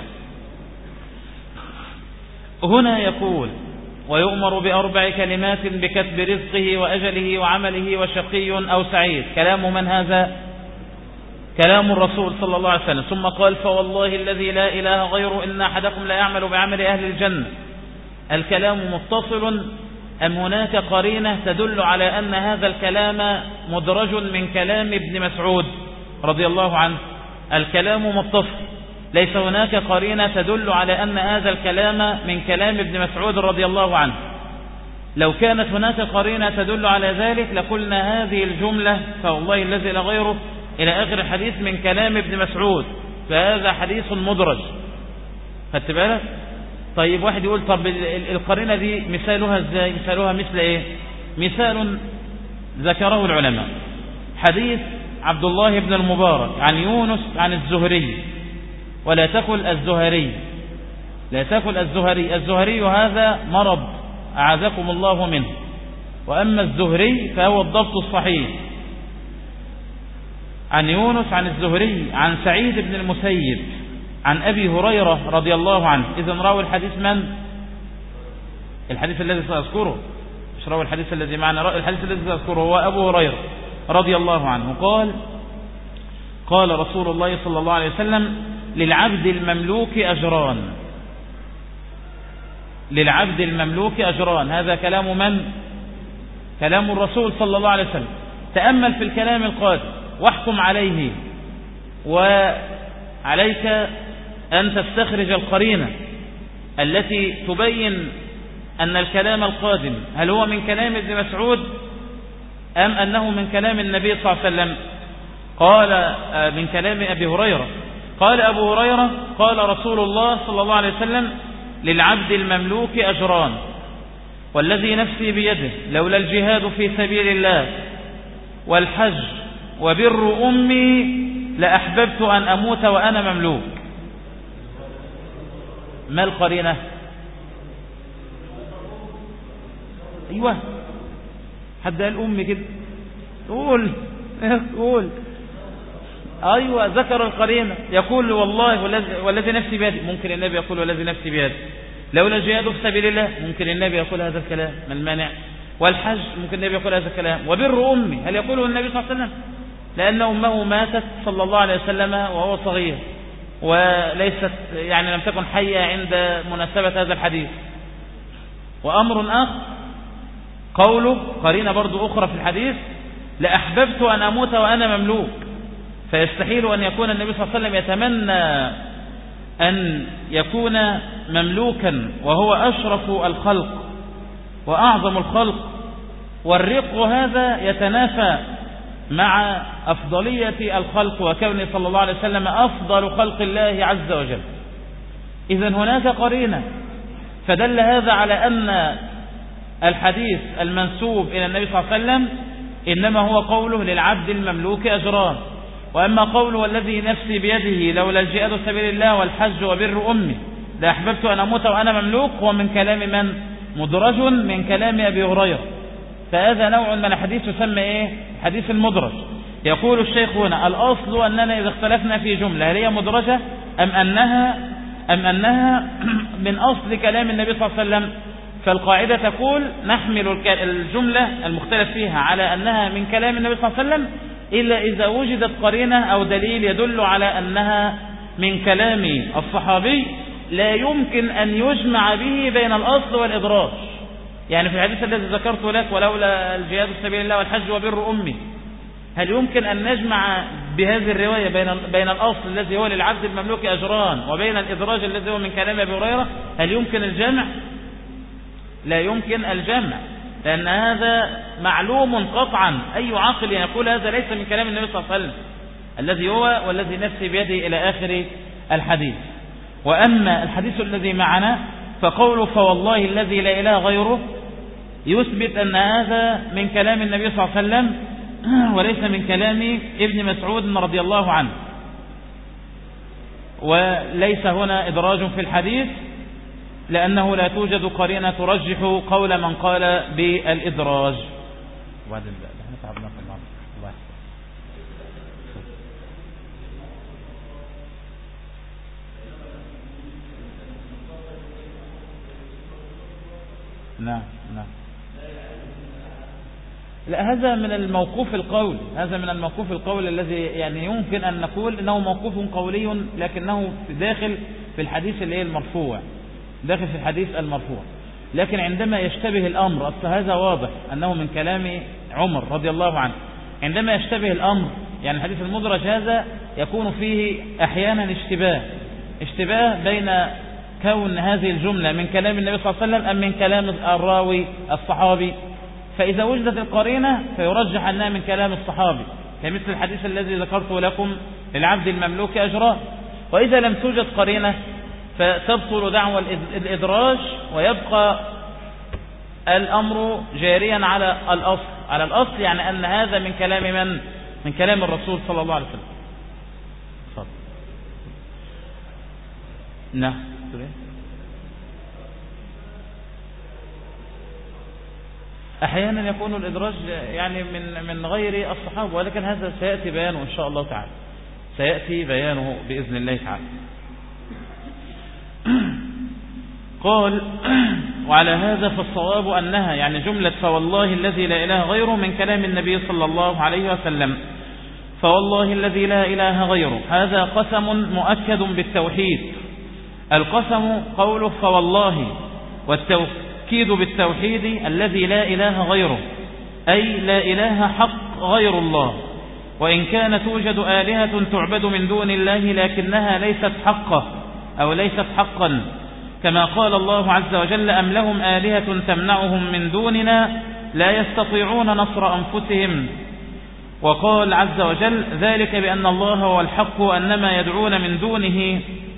هنا يقول: ويؤمر بأربع كلمات بكتب رزقه وأجله وعمله وشقي أو سعيد. كلام من هذا؟ كلام الرسول صلى الله عليه وسلم. ثم قال: فوالله الذي لا إله غيره إن أحدكم لا يعمل بعمل أهل الجنة. الكلام متصل أم هناك قرينة تدل على أن هذا الكلام مدرج من كلام ابن مسعود رضي الله عنه؟ الكلام متصل، ليس هناك قرينة تدل على أن هذا الكلام من كلام ابن مسعود رضي الله عنه. لو كانت هناك قرينة تدل على ذلك لقلنا هذه الجملة فوالله الذي لا غيره إلى آخر الحديث من كلام ابن مسعود، فهذا حديث مدرج. خدت بالك؟ طيب واحد يقول طب القرينة دي مثالها ازاي؟ مثالها مثل ايه؟ مثال ذكره العلماء حديث عبد الله بن المبارك عن يونس عن الزهري، ولا تقل الزهري، لا تقل الزهري، الزهري هذا مرض أعاذكم الله منه، وأما الزهري فهو الضبط الصحيح. عن يونس عن الزهري عن سعيد بن المسيب عن أبي هريرة رضي الله عنه. إذن راوي الحديث من؟ الحديث الذي سأذكره، مش راوي الحديث الذي معنا، راوي الحديث الذي سأذكره هو أبو هريرة رضي الله عنه قال: قال رسول الله صلى الله عليه وسلم: للعبد المملوك أجران. للعبد المملوك أجران، هذا كلام من؟ كلام الرسول صلى الله عليه وسلم. تأمل في الكلام القادم واحكم عليه، وعليك أن تستخرج القرينة التي تبين أن الكلام القادم هل هو من كلام ابن مسعود أم أنه من كلام النبي صلى الله عليه وسلم. قال من كلام أبي هريرة. قال أبو هريرة: قال رسول الله صلى الله عليه وسلم: للعبد المملوك أجران، والذي نفسي بيده لولا الجهاد في سبيل الله والحج وبر أمي لأحببت أن أموت وأنا مملوك. ما القرينة؟ أيوة، حد قال أمي كده؟ قول قول. أيوة، ذكر القرينة، يقول والله والذي نفسي بيده، ممكن النبي يقول والذي نفسي بيده. لولا الجهاد في سبيل الله، ممكن النبي يقول هذا الكلام، ما المانع؟ والحج، ممكن النبي يقول هذا الكلام. وبر أمي، هل يقوله النبي صلى الله عليه وسلم؟ لأن أمه ماتت صلى الله عليه وسلم وهو صغير، وليست يعني لم تكن حية عند مناسبة هذا الحديث. وأمر آخر قوله قرينة برضو أخرى في الحديث: لأحببت أن أموت وأنا مملوك. فيستحيل أن يكون النبي صلى الله عليه وسلم يتمنى أن يكون مملوكا وهو أشرف الخلق وأعظم الخلق، والرق هذا يتنافى مع أفضلية الخلق وكونه صلى الله عليه وسلم أفضل خلق الله عز وجل. إذن هناك قرينة، فدل هذا على أن الحديث المنسوب إلى النبي صلى الله عليه وسلم إنما هو قوله للعبد المملوك أجران. وأما قوله والذي نفسي بيده لولا الجهاد في سبيل الله والحج وبر أمي لأحببت أن أموت وأنا مملوك، هو من كلام من؟ مدرج من كلام أبي هريرة. فهذا نوع من الحديث يسمى إيه؟ حديث المدرج. يقول الشيخ هنا: الأصل أننا إذا اختلفنا في جملة هل هي مدرجة أم أنها أم أنها من أصل كلام النبي صلى الله عليه وسلم، فالقاعدة تقول نحمل الجملة المختلف فيها على أنها من كلام النبي صلى الله عليه وسلم إلا إذا وجدت قرينة أو دليل يدل على أنها من كلام الصحابي لا يمكن أن يجمع به بين الأصل والإدراج. يعني في الحديث الذي ذكرته لك ولولا الجهاد في سبيل الله والحج وبر أمي، هل يمكن أن نجمع بهذه الرواية بين بين الأصل الذي هو للعبد المملوك أجران وبين الإدراج الذي هو من كلام أبي هريرة؟ هل يمكن الجمع؟ لا يمكن الجمع، لأن هذا معلوم قطعا. أي عاقل يقول هذا ليس من كلام النبي صلى الله عليه وسلم الذي هو والذي نفسي بيده إلى آخر الحديث. وأما الحديث الذي معنا فقوله فوالله الذي لا إله غيره يثبت أن هذا من كلام النبي صلى الله عليه وسلم وليس من كلام ابن مسعود رضي الله عنه. وليس هنا إدراج في الحديث، لأنه لا توجد قرينة ترجح قول من قال بالإدراج. وبعدين نحن تعبنا في الله. نعم نعم. لا، هذا من الموقوف القول، هذا من الموقوف القول الذي يعني يمكن أن نقول إنه موقوف قولي، لكنه داخل في الحديث اللي هي المرفوع، داخل في الحديث المرفوع. لكن عندما يشتبه الأمر، أصل هذا واضح أنه من كلام عمر رضي الله عنه، عندما يشتبه الأمر يعني الحديث المدرج هذا يكون فيه أحيانا اشتباه اشتباه بين كون هذه الجملة من كلام النبي صلى الله عليه وسلم أم من كلام الراوي الصحابي، فإذا وجدت القرينة فيرجح أنها من كلام الصحابي، كمثل الحديث الذي ذكرته لكم للعبد المملوك أجراه. وإذا لم توجد قرينة فتبطل دعوى الإدراج ويبقى الأمر جاريا على الأصل على الأصل يعني أن هذا من كلام من من كلام الرسول صلى الله عليه وسلم. صلى. نعم. أحيانا يكون الإدراج يعني من من غير الصحابة، ولكن هذا سيأتي بيانه إن شاء الله تعالى، سيأتي بيانه بإذن الله تعالى. قال وعلى هذا فالصواب أنها يعني جملة فوالله الذي لا إله غيره من كلام النبي صلى الله عليه وسلم. فوالله الذي لا إله غيره هذا قسم مؤكد بالتوحيد. القسم قوله فوالله، والتوكيد بالتوحيد الذي لا إله غيره، أي لا إله حق غير الله، وإن كان توجد آلهة تعبد من دون الله لكنها ليست حقه أو ليست حقا، كما قال الله عز وجل أم لهم آلهة تمنعهم من دوننا لا يستطيعون نصر أنفسهم. وقال عز وجل ذلك بأن الله هو الحق وأنما يدعون من دونه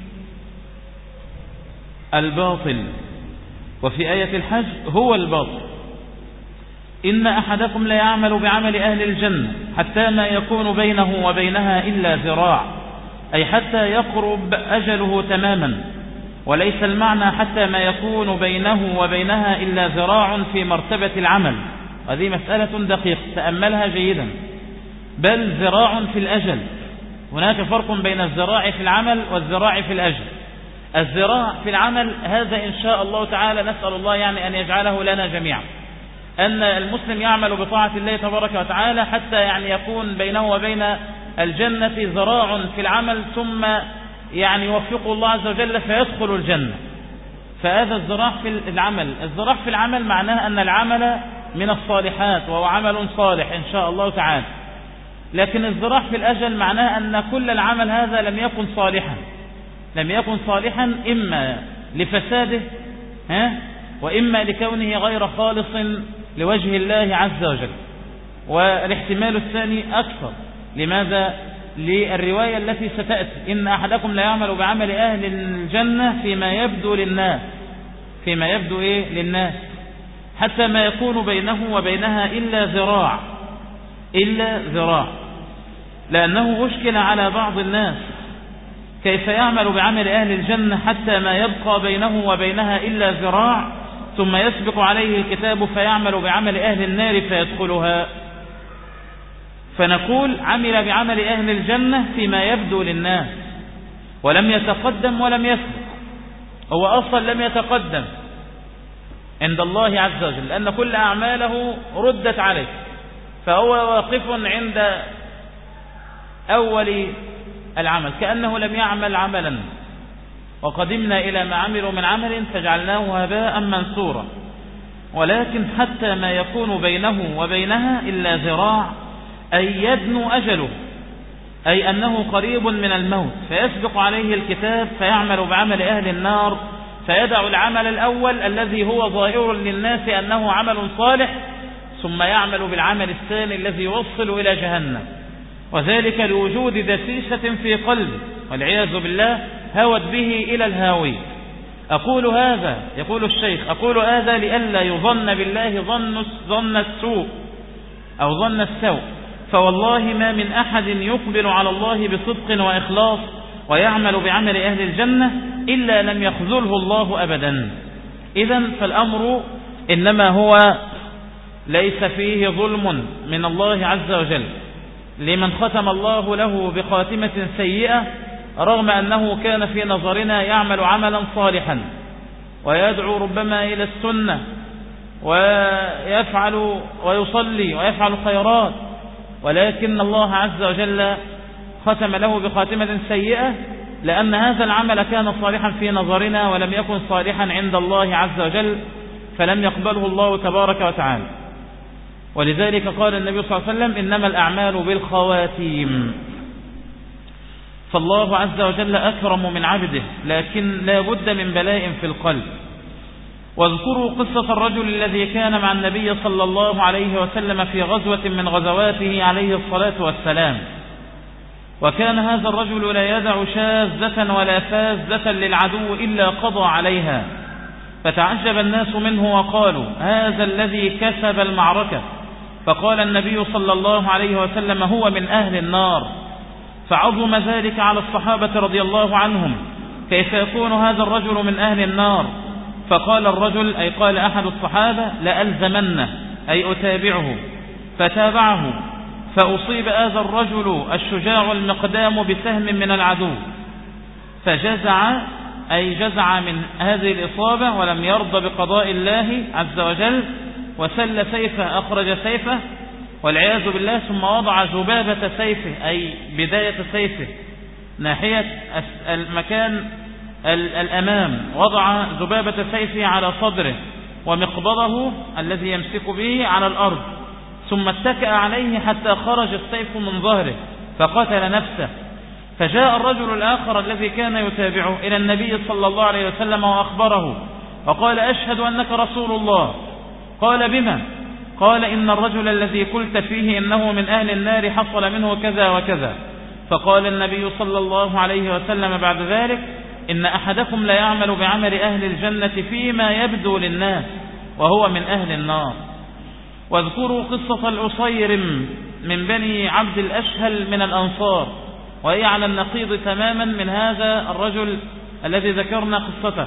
الباطل. وفي آية الحج هو الباطل. إن أحدكم لا يعمل بعمل أهل الجنة حتى ما يكون بينه وبينها إلا ذراع، أي حتى يقرب أجله تماما، وليس المعنى حتى ما يكون بينه وبينها إلا ذراع في مرتبة العمل، هذه مسألة دقيقة تأملها جيدا، بل ذراع في الأجل. هناك فرق بين الذراع في العمل والذراع في الأجل. الذراع في العمل هذا إن شاء الله تعالى نسأل الله يعني أن يجعله لنا جميعا، أن المسلم يعمل بطاعة الله تبارك وتعالى حتى يعني يكون بينه وبين الجنة ذراع في العمل، ثم يعني يوفقه الله عز وجل فيدخل الجنة. فهذا الذراع في العمل. الذراع في العمل معناه أن العمل من الصالحات وهو عمل صالح إن شاء الله تعالى. لكن الذراع في الأجل معناه أن كل العمل هذا لم يكن صالحا لم يكن صالحا إما لفساده ها وإما لكونه غير خالص لوجه الله عز وجل. والاحتمال الثاني أكثر. لماذا؟ للرواية التي ستأتي إن أحدكم لا يعمل بعمل أهل الجنة فيما يبدو للناس فيما يبدو إيه للناس حتى ما يكون بينه وبينها إلا ذراع إلا ذراع لأنه أشكل على بعض الناس كيف يعمل بعمل أهل الجنة حتى ما يبقى بينه وبينها إلا ذراع ثم يسبق عليه الكتاب فيعمل بعمل أهل النار فيدخلها. فنقول عمل بعمل أهل الجنة فيما يبدو للناس ولم يتقدم ولم يسبق، هو أصلا لم يتقدم عند الله عز وجل لأن كل أعماله ردت عليه، فهو واقف عند أول العمل كأنه لم يعمل عملا، وقدمنا إلى ما عملوا من عمل فجعلناه هباء منثورا. ولكن حتى ما يكون بينه وبينها إلا ذراع أي يدنو أجله، أي أنه قريب من الموت فيسبق عليه الكتاب فيعمل بعمل أهل النار فيدع العمل الأول الذي هو ظاهر للناس أنه عمل صالح ثم يعمل بالعمل الثاني الذي يوصل إلى جهنم، وذلك لوجود دسيسة في قلبه والعياذ بالله هوت به إلى الهاوي. أقول هذا يقول الشيخ أقول هذا لئلا يظن بالله ظن ظن السوء أو ظن السوء، فوالله ما من أحد يقبل على الله بصدق وإخلاص ويعمل بعمل أهل الجنة إلا لم يخذله الله أبدا. إذن فالأمر إنما هو ليس فيه ظلم من الله عز وجل لمن ختم الله له بخاتمة سيئة رغم أنه كان في نظرنا يعمل عملا صالحا ويدعو ربما إلى السنة ويفعل ويصلي ويفعل خيرات، ولكن الله عز وجل ختم له بخاتمة سيئة لأن هذا العمل كان صالحا في نظرنا ولم يكن صالحا عند الله عز وجل، فلم يقبله الله تبارك وتعالى. ولذلك قال النبي صلى الله عليه وسلم إنما الأعمال بالخواتيم. فالله عز وجل أكرم من عبده، لكن لا بد من بلاء في القلب. واذكروا قصة الرجل الذي كان مع النبي صلى الله عليه وسلم في غزوة من غزواته عليه الصلاة والسلام. وكان هذا الرجل لا يدع شاذة ولا فاذة للعدو إلا قضى عليها. فتعجب الناس منه وقالوا هذا الذي كسب المعركة. فقال النبي صلى الله عليه وسلم هو من أهل النار. فعظم ذلك على الصحابة رضي الله عنهم، كيف يكون هذا الرجل من أهل النار؟ فقال الرجل، أي قال أحد الصحابة لألزمنه، أي أتابعه. فتابعه فأصيب هذا الرجل الشجاع المقدام بسهم من العدو، فجزع، أي جزع من هذه الإصابة ولم يرضى بقضاء الله عز وجل، وسل سيفه، أخرج سيفه والعياذ بالله، ثم وضع ذبابة سيفه، أي بداية سيفه ناحية المكان الأمام، وضع ذبابة سيفه على صدره ومقبضه الذي يمسك به على الأرض، ثم اتكأ عليه حتى خرج السيف من ظهره فقتل نفسه. فجاء الرجل الآخر الذي كان يتابعه إلى النبي صلى الله عليه وسلم وأخبره وقال أشهد أنك رسول الله. قال بما؟ قال إن الرجل الذي قلت فيه إنه من أهل النار حصل منه كذا وكذا. فقال النبي صلى الله عليه وسلم بعد ذلك إن أحدكم لا يعمل بعمل أهل الجنة فيما يبدو للناس وهو من أهل النار. واذكروا قصة الأصيرم من بني عبد الأشهل من الأنصار، وهي على النقيض تماما من هذا الرجل الذي ذكرنا قصته.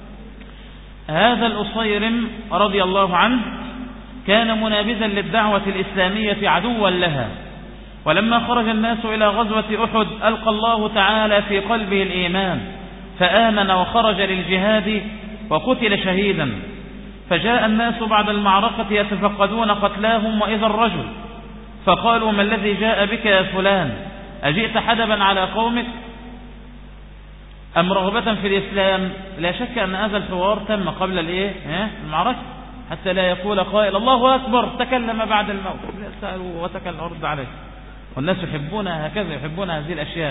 هذا الأصيرم رضي الله عنه كان منابذا للدعوة الإسلامية عدوا لها، ولما خرج الناس إلى غزوة أحد ألقى الله تعالى في قلبه الإيمان فآمن وخرج للجهاد وقتل شهيدا. فجاء الناس بعد المعركة يتفقدون قتلاهم وإذا الرجل، فقالوا ما الذي جاء بك يا فلان؟ أجئت حدبا على قومك أم رغبة في الإسلام؟ لا شك أن هذا الحوار تم قبل الإيه؟ المعركة، حتى لا يقول قائل الله أكبر تكلم بعد الموت، سألوا وتكلم الأرض عليه. والناس يحبون هكذا، يحبون هذه الأشياء.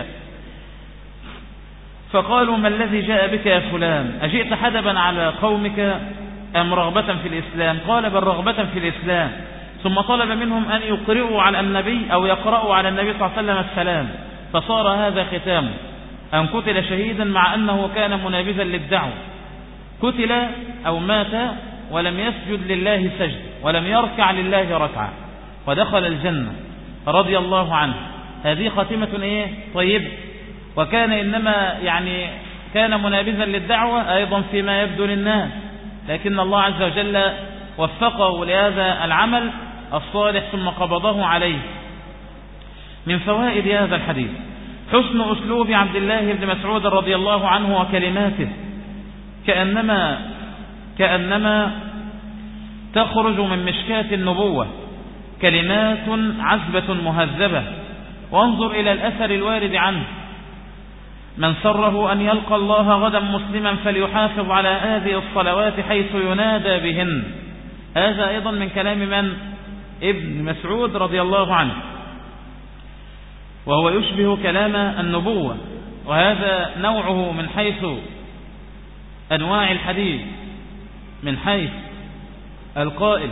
فقالوا ما الذي جاء بك يا فلان؟ أجئت حدبا على قومك أم رغبة في الإسلام؟ قال بل رغبة في الإسلام. ثم طلب منهم أن يقرئوا على النبي أو يقرأوا على النبي صلى الله عليه وسلم السلام، فصار هذا ختامه أن قتل شهيدا مع أنه كان منابذا للدعوة. قتل أو مات ولم يسجد لله سجد ولم يركع لله ركعة ودخل الجنة رضي الله عنه. هذه خاتمة إيه؟ طيب. وكان إنما يعني كان منابذا للدعوة أيضا فيما يبدو للناس، لكن الله عز وجل وفقه لهذا العمل الصالح ثم قبضه عليه. من فوائد هذا الحديث حسن أسلوب عبد الله بن مسعود رضي الله عنه وكلماته، كأنما كأنما تخرج من مشكاة النبوة، كلمات عذبة مهذبة. وانظر إلى الأثر الوارد عنه: من سره أن يلقى الله غدا مسلما فليحافظ على هذه الصلوات حيث ينادى بهن. هذا أيضا من كلام من؟ ابن مسعود رضي الله عنه، وهو يشبه كلام النبوة، وهذا نوعه من حيث أنواع الحديث، من حيث القائل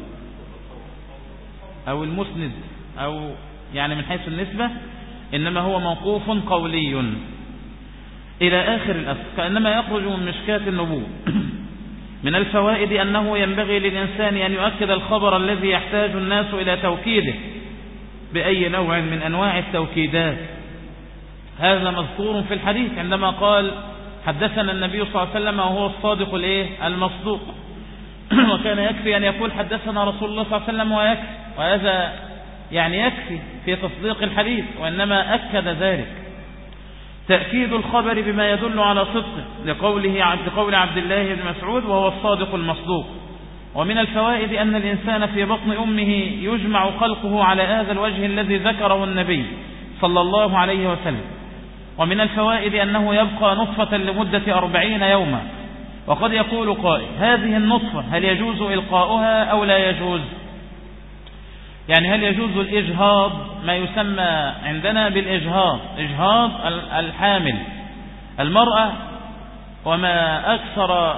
أو المسند أو يعني من حيث النسبة، إنما هو موقوف قولي إلى آخر الأثر، كأنما يخرج من مشكاة النبوة. من الفوائد أنه ينبغي للإنسان أن يؤكد الخبر الذي يحتاج الناس إلى توكيده بأي نوع من أنواع التوكيدات. هذا مذكور في الحديث عندما قال حدثنا النبي صلى الله عليه وسلم وهو الصادق الايه المصدوق. وكان يكفي أن يقول حدثنا رسول الله صلى الله عليه وسلم ويكفي، وهذا يعني يكفي في تصديق الحديث، وإنما أكد ذلك. تأكيد الخبر بما يدل على صدقه لقوله عبد قول عبد الله بن مسعود وهو الصادق المصدوق. ومن الفوائد أن الإنسان في بطن أمه يجمع خلقه على هذا الوجه الذي ذكره النبي صلى الله عليه وسلم. ومن الفوائد أنه يبقى نطفة لمدة أربعين يوما، وقد يقول قائل هذه النطفة هل يجوز إلقاؤها أو لا يجوز؟ يعني هل يجوز الإجهاض، ما يسمى عندنا بالإجهاض، إجهاض الحامل المرأة، وما أكثر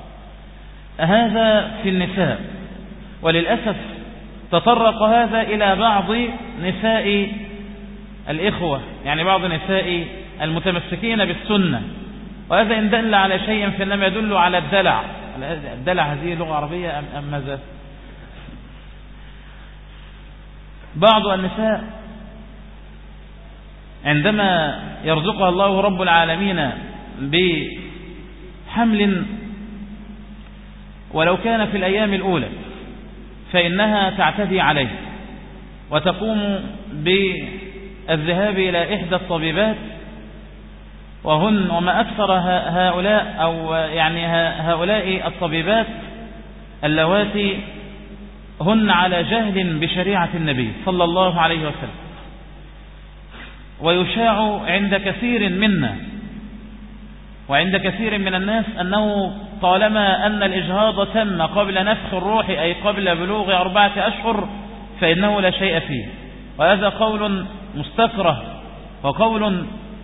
هذا في النساء، وللأسف تطرق هذا إلى بعض نساء الإخوة، يعني بعض نساء المتمسكين بالسنة، وهذا إن دل على شيء فإنما يدل على الدلع. الدلع هذه لغة عربية أم ماذا؟ بعض النساء عندما يرزقها الله رب العالمين بحمل ولو كان في الأيام الأولى فإنها تعتدي عليه وتقوم بالذهاب إلى إحدى الطبيبات، وهن وما أكثر هؤلاء أو يعني هؤلاء الطبيبات اللواتي هن على جهل بشريعة النبي صلى الله عليه وسلم. ويشاع عند كثير منا وعند كثير من الناس أنه طالما أن الإجهاض تم قبل نفخ الروح أي قبل بلوغ أربعة أشهر فإنه لا شيء فيه، وهذا قول مستكره وقول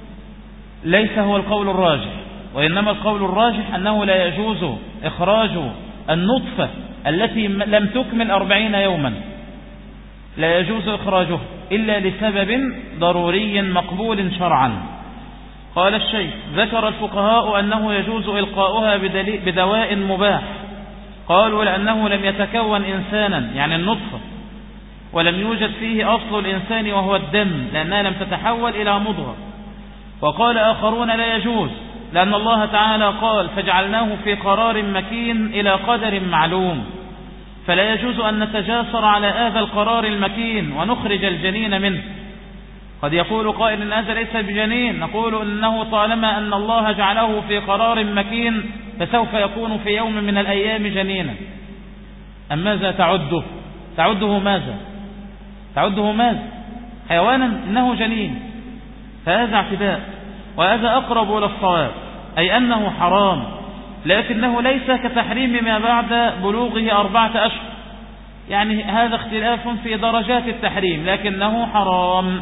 ليس هو القول الراجح، وإنما القول الراجح أنه لا يجوز إخراج النطفة التي لم تكمل أربعين يوما، لا يجوز إخراجه إلا لسبب ضروري مقبول شرعا. قال الشيخ ذكر الفقهاء أنه يجوز إلقاؤها بدواء مباح، قالوا لأنه لم يتكون إنسانا يعني النطفة ولم يوجد فيه أصل الإنسان وهو الدم لأنها لم تتحول إلى مضغة. وقال آخرون لا يجوز لأن الله تعالى قال فجعلناه في قرار مكين إلى قدر معلوم، فلا يجوز أن نتجاسر على هذا القرار المكين ونخرج الجنين منه. قد يقول قائل إن هذا ليس بجنين، نقول إنه طالما أن الله جعله في قرار مكين فسوف يكون في يوم من الأيام جنينا. أم ماذا تعده؟ تعده ماذا؟ تعده ماذا؟ حيوانا إنه جنين، فهذا اعتداء، وهذا أقرب إلى الصواب، أي أنه حرام، لكنه ليس كتحريم ما بعد بلوغه أربعة أشهر، يعني هذا اختلاف في درجات التحريم، لكنه حرام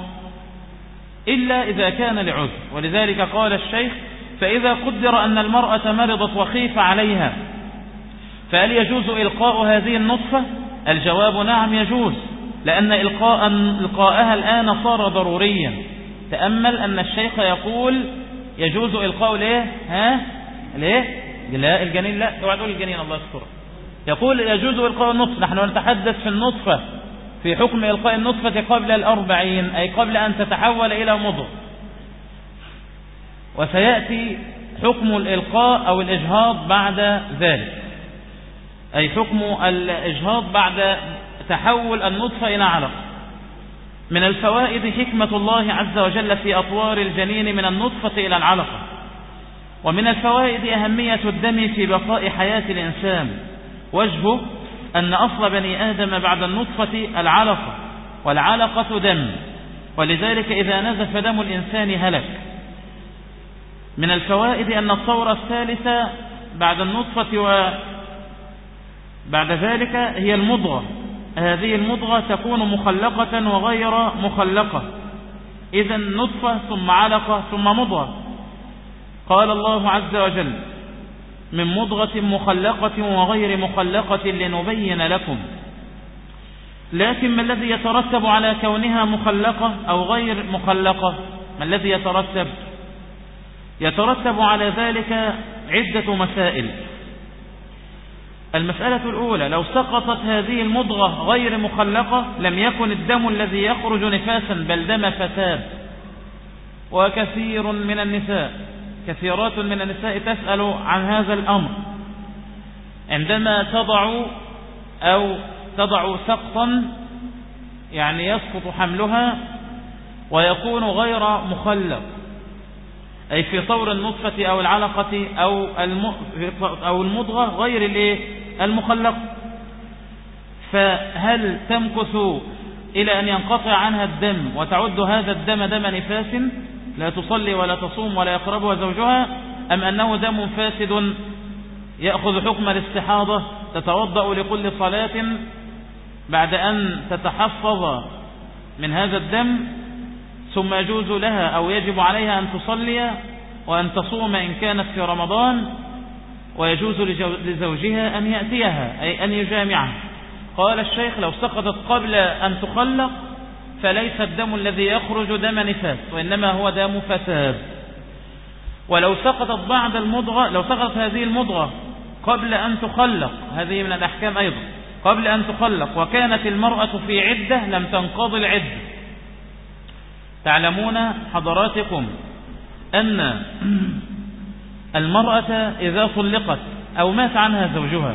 إلا إذا كان لعذر. ولذلك قال الشيخ فإذا قدر أن المرأة مرضت وخيف عليها فهل يجوز إلقاء هذه النطفة؟ الجواب نعم يجوز، لأن إلقاء إلقاءها الآن صار ضروريا. تأمل أن الشيخ يقول يجوز إلقاء ليه؟ ها؟ ليه؟ لا الجنين، لا اوعى تقول الجنين الله يستر. يقول يجوز إلقاء النطفة، نحن نتحدث في النطفة في حكم إلقاء النطفة قبل الأربعين أي قبل أن تتحول إلى مضغ، وسيأتي حكم الإلقاء أو الإجهاض بعد ذلك، أي حكم الإجهاض بعد تحول النطفة إلى علقة. من الفوائد حكمة الله عز وجل في أطوار الجنين من النطفة إلى العلقة. ومن الفوائد أهمية الدم في بقاء حياة الإنسان، وجهه أن أصل بني آدم بعد النطفة العلقة، والعلقة دم، ولذلك إذا نزف دم الإنسان هلك. من الفوائد أن الطورة الثالثة بعد النطفة وبعد ذلك هي المضغة، هذه المضغة تكون مخلقة وغير مخلقة، إذا نطفة ثم علقة ثم مضغة. قال الله عز وجل من مضغة مخلقة وغير مخلقة لنبين لكم. لكن ما الذي يترتب على كونها مخلقة أو غير مخلقة؟ ما الذي يترتب؟ يترتب على ذلك عدة مسائل. المسألة الأولى لو سقطت هذه المضغة غير مخلقة لم يكن الدم الذي يخرج نفاسا بل دم فساد. وكثير من النساء كثيرات من النساء تسأل عن هذا الأمر عندما تضع أو تضع سقطا يعني يسقط حملها ويكون غير مخلق، أي في طور النطفة أو العلقة أو أو المضغة غير المخلق، فهل تمكث إلى أن ينقطع عنها الدم وتعد هذا الدم دم نفاس لا تصلي ولا تصوم ولا يقربها زوجها، أم أنه دم فاسد يأخذ حكم الاستحاضة، تتوضأ لكل صلاة بعد أن تتحفظ من هذا الدم، ثم يجوز لها أو يجب عليها أن تصلي وأن تصوم إن كانت في رمضان، ويجوز لزوجها أن يأتيها أي أن يجامعها. قال الشيخ: لو سقطت قبل أن تخلق فليس الدم الذي يخرج دم نفاس، وإنما هو دم فساد. ولو سقطت بعد المضغة، لو سقطت هذه المضغة قبل أن تخلق، هذه من الأحكام أيضا، قبل أن تخلق وكانت المرأة في عدة لم تنقضي العدة. تعلمون حضراتكم أن المرأة إذا طلقت أو مات عنها زوجها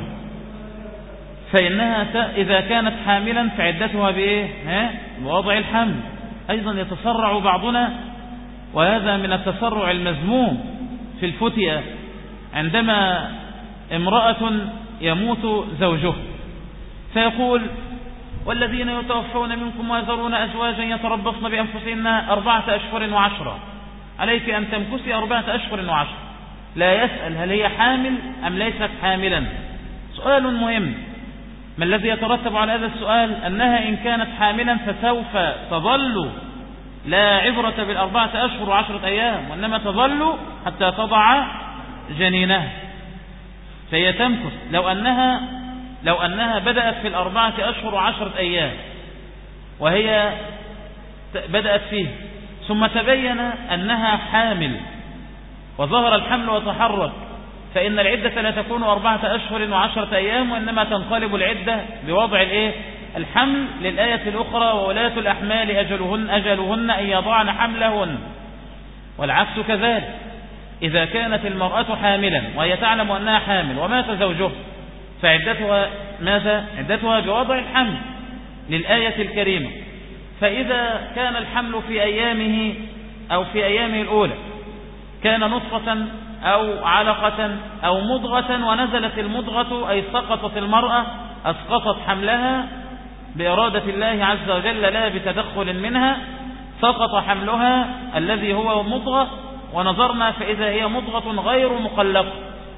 فإنها إذا كانت حاملا فعدتها بإيه؟ ها؟ بوضع الحمل. أيضا يتسرع بعضنا، وهذا من التسرع المذموم في الفتية، عندما امرأة يموت زوجها فيقول: والذين يتوفون منكم ويذرون أزواجا يتربصن بأنفسهن أربعة أشهر وعشرة، عليك أن تمكثي أربعة أشهر وعشرة. لا يسأل هل هي حامل أم ليست حاملا. سؤال مهم. ما الذي يترتب على هذا السؤال؟ أنها إن كانت حاملا فسوف تظل لا عبرة بالأربعة أشهر وعشرة أيام، وإنما تظل حتى تضع جنينها، فهي تمكث. لو أنها لو أنها بدأت في الأربعة أشهر وعشرة أيام وهي بدأت فيه، ثم تبين أنها حامل وظهر الحمل وتحرك، فإن العدة لا تكون أربعة أشهر وعشرة أيام، وإنما تنقلب العدة بوضع الإيه؟ الحمل، للآية الأخرى: وولاة الأحمال أجلهن أجلهن أن يضعن حملهن. والعكس كذلك، إذا كانت المرأة حاملا وهي تعلم أنها حامل ومات زوجها فعدتها ماذا؟ عدتها بوضع الحمل للآية الكريمة. فإذا كان الحمل في أيامه أو في أيامه الأولى كان نطفة أو علقة أو مضغة، ونزلت المضغة أي سقطت المرأة، أسقطت حملها بإرادة الله عز وجل لا بتدخل منها، سقط حملها الذي هو مضغة، ونظرنا فإذا هي مضغة غير مخلقة.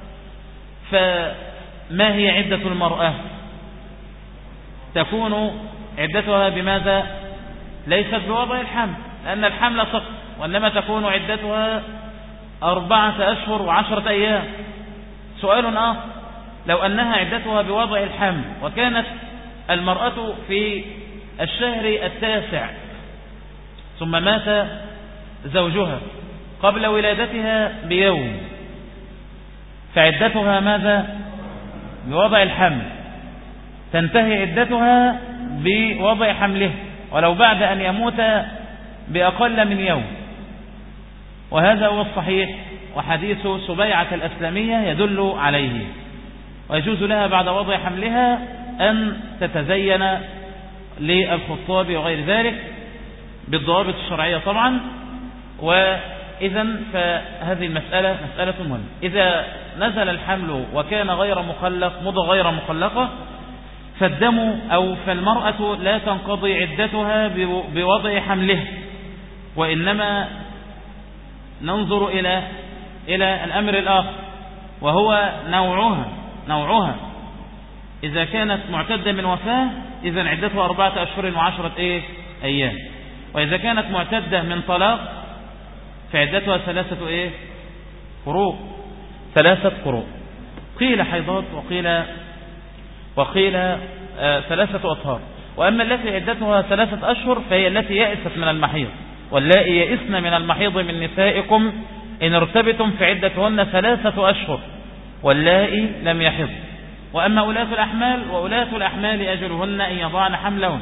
فما هي عدة المرأة؟ تكون عدتها بماذا؟ ليست بوضع الحمل، لأن الحمل سقط، وإنما تكون عدتها أربعة أشهر وعشرة أيام. سؤال آخر: لو أنها عدتها بوضع الحمل وكانت المرأة في الشهر التاسع ثم مات زوجها قبل ولادتها بيوم، فعدتها ماذا؟ بوضع الحمل، تنتهي عدتها بوضع حمله ولو بعد أن يموت بأقل من يوم. وهذا هو الصحيح، وحديث سبيعة الأسلمية يدل عليه. ويجوز لها بعد وضع حملها أن تتزين للخطاب وغير ذلك بالضوابط الشرعية طبعا. وإذا فهذه المسألة مسألة مهمة. إذا نزل الحمل وكان غير مخلق، مضى غير مخلقة، فالدم أو فالمرأة لا تنقضي عدتها بوضع حمله، وإنما ننظر إلى إلى الأمر الآخر، وهو نوعها نوعها إذا كانت معتدة من وفاة إذا عدتها أربعة أشهر وعشرة إيه؟ أيام. وإذا كانت معتدة من طلاق فعدتها ثلاثة إيه؟ قروء، ثلاثة قروء. قيل حيضات وقيل وقيل آه ثلاثة أطهار. وأما التي عدتها ثلاثة أشهر فهي التي يئست من المحيض، واللائي يئسن من المحيض من نسائكم إن ارتبتم فعدتهن ثلاثة أشهر واللائي لم يحض. وأما أولاة الأحمال وأولاة الأحمال أجلهن أن يضعن حملهن.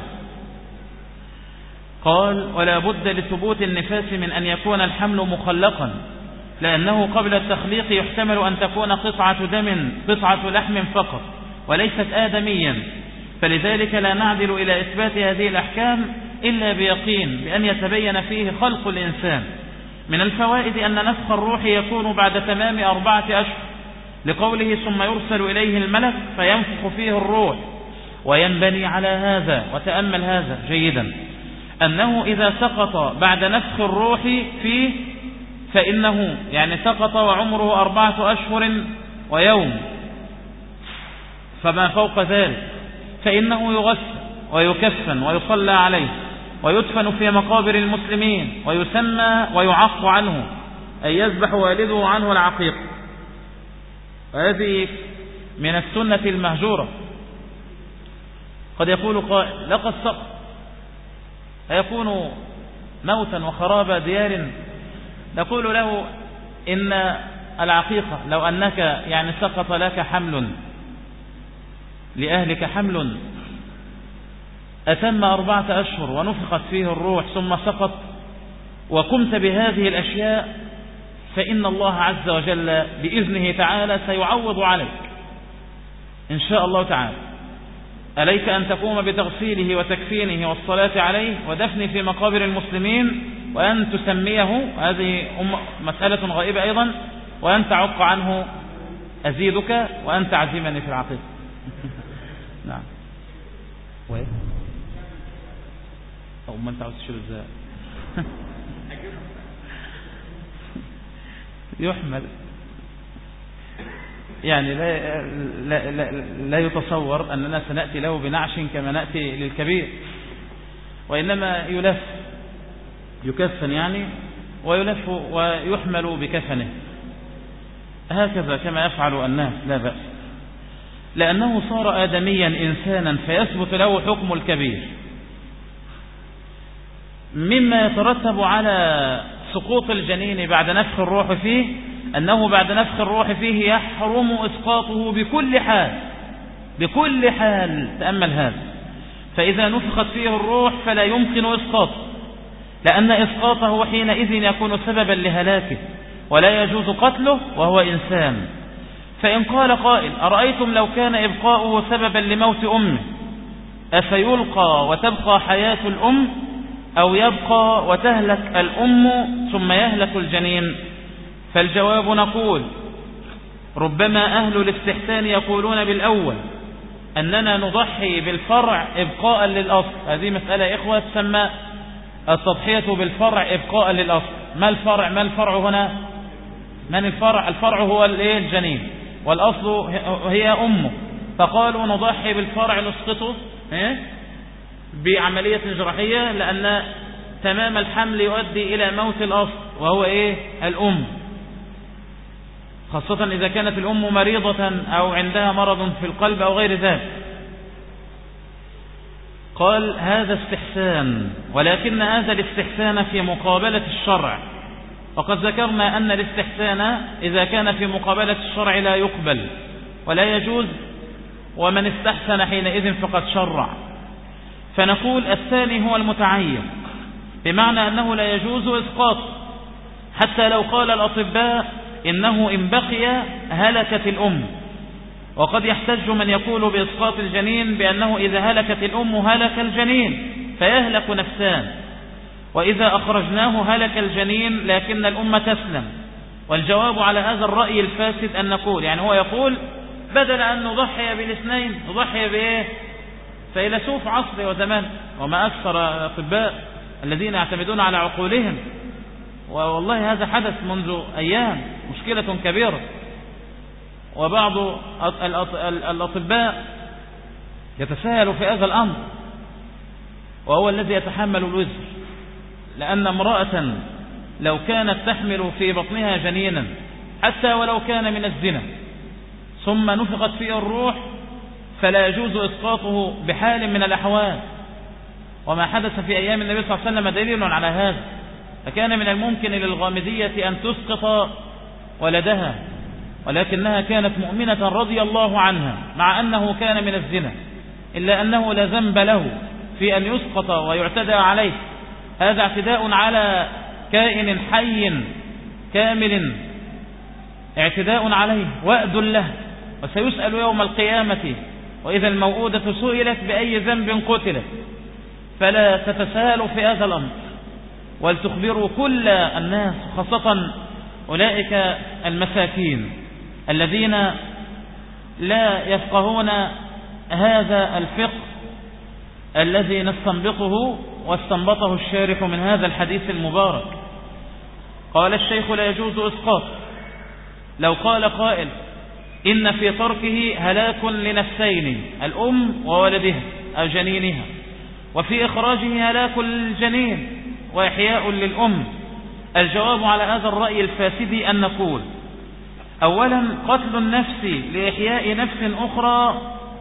قال: ولا بد لثبوت النفاس من أن يكون الحمل مخلقا، لأنه قبل التخليق يحتمل أن تكون قطعة دم قطعة لحم فقط وليست آدميا، فلذلك لا نعدل إلى إثبات هذه الأحكام إلا بيقين بأن يتبين فيه خلق الإنسان. من الفوائد أن نفخ الروح يكون بعد تمام أربعة أشهر، لقوله: ثم يرسل إليه الملك فينفخ فيه الروح. وينبني على هذا، وتأمل هذا جيدا، أنه إذا سقط بعد نفخ الروح فيه فإنه يعني سقط وعمره أربعة أشهر ويوم، فما فوق ذلك فإنه يغسل ويكفن ويصلى عليه ويدفن في مقابر المسلمين ويسمى ويعق عنه، أي يذبح والده عنه العقيق. هذه من السنة المهجورة. قد يقول قائل لقد سقط، أيكون موتا وخراب ديار؟ نقول له إن العقيقة لو أنك يعني سقط لك حمل، لأهلك حمل أتم أربعة أشهر ونفخت فيه الروح ثم سقط وقمت بهذه الأشياء، فإن الله عز وجل بإذنه تعالى سيعوض عليك إن شاء الله تعالى. عليك أن تقوم بتغسيله وتكفينه والصلاة عليه ودفنه في مقابر المسلمين، وأن تسميه، هذه مسألة غائبة أيضا، وأن تعق عنه أزيدك، وأن تعزمني في العقيقة. نعم. أو ما أنت عاوز تشير ازاي؟ يحمل يعني لا, لا, لا, لا يتصور أننا سنأتي له بنعش كما نأتي للكبير، وإنما يلف يكفن يعني ويلف ويحمل بكفنه هكذا كما يفعل الناس، لا بأس، لأنه صار آدميا إنسانا فيثبت له حكم الكبير. مما يترتب على سقوط الجنين بعد نفخ الروح فيه أنه بعد نفخ الروح فيه يحرم إسقاطه بكل حال، بكل حال. تأمل هذا، فإذا نفخت فيه الروح فلا يمكن إسقاطه، لأن إسقاطه حينئذ يكون سببا لهلاكه، ولا يجوز قتله وهو إنسان. فإن قال قائل أرأيتم لو كان إبقاؤه سببا لموت أمه أفيلقى وتبقى حياة الأم، أو يبقى وتهلك الأم ثم يهلك الجنين؟ فالجواب نقول ربما أهل الاستحسان يقولون بالأول أننا نضحي بالفرع إبقاء للأصل. هذه مسألة إخوة تسمى التضحية بالفرع إبقاء للأصل. ما الفرع؟ ما الفرع هنا؟ من الفرع؟ الفرع هو الجنين، والأصل هي أمه. فقالوا نضحي بالفرع نسقطه بعملية جراحية، لأن تمام الحمل يؤدي إلى موت الأصل وهو إيه؟ الأم، خاصة إذا كانت الأم مريضة أو عندها مرض في القلب أو غير ذلك. قال هذا استحسان، ولكن هذا الاستحسان في مقابلة الشرع، وقد ذكرنا أن الاستحسان إذا كان في مقابلة الشرع لا يقبل ولا يجوز، ومن استحسن حينئذ فقد شرع. فنقول الثاني هو المتعين، بمعنى أنه لا يجوز إسقاط، حتى لو قال الأطباء إنه إن بقي هلكت الأم. وقد يحتج من يقول بإسقاط الجنين بأنه إذا هلكت الأم هلك الجنين فيهلك نفسان، وإذا أخرجناه هلك الجنين لكن الأم تسلم. والجواب على هذا الرأي الفاسد أن نقول، يعني هو يقول بدل أن نضحي بالاثنين نضحي بإيه؟ فيلسوف عصر وزمان، وما أكثر الأطباء الذين يعتمدون على عقولهم. والله هذا حدث منذ أيام، مشكلة كبيرة. وبعض الأطباء يتساهل في هذا الأمر، وهو الذي يتحمل الوزر، لأن امرأة لو كانت تحمل في بطنها جنينا حتى ولو كان من الزنا ثم نفخت فيه الروح فلا يجوز إسقاطه بحال من الأحوال. وما حدث في أيام النبي صلى الله عليه وسلم دليل على هذا. فكان من الممكن للغامدية أن تسقط ولدها، ولكنها كانت مؤمنة رضي الله عنها مع أنه كان من الزنا، إلا أنه لا ذنب له في أن يسقط ويعتدى عليه. هذا اعتداء على كائن حي كامل، اعتداء عليه وأد له، وسيسأل يوم القيامة وإذا الموءودة سئلت بأي ذنب قتلت. فلا تتساهلوا في هذا الأمر، ولتخبروا كل الناس، خاصة أولئك المساكين الذين لا يفقهون هذا الفقه الذي نستنبطه واستنبطه الشارح من هذا الحديث المبارك. قال الشيخ لا يجوز إسقاط. لو قال قائل إن في تركه هلاك لنفسين، الأم وولدها أو جنينها، وفي إخراجه هلاك للجنين وإحياء للأم. الجواب على هذا الرأي الفاسد أن نقول: أولا، قتل النفس لإحياء نفس أخرى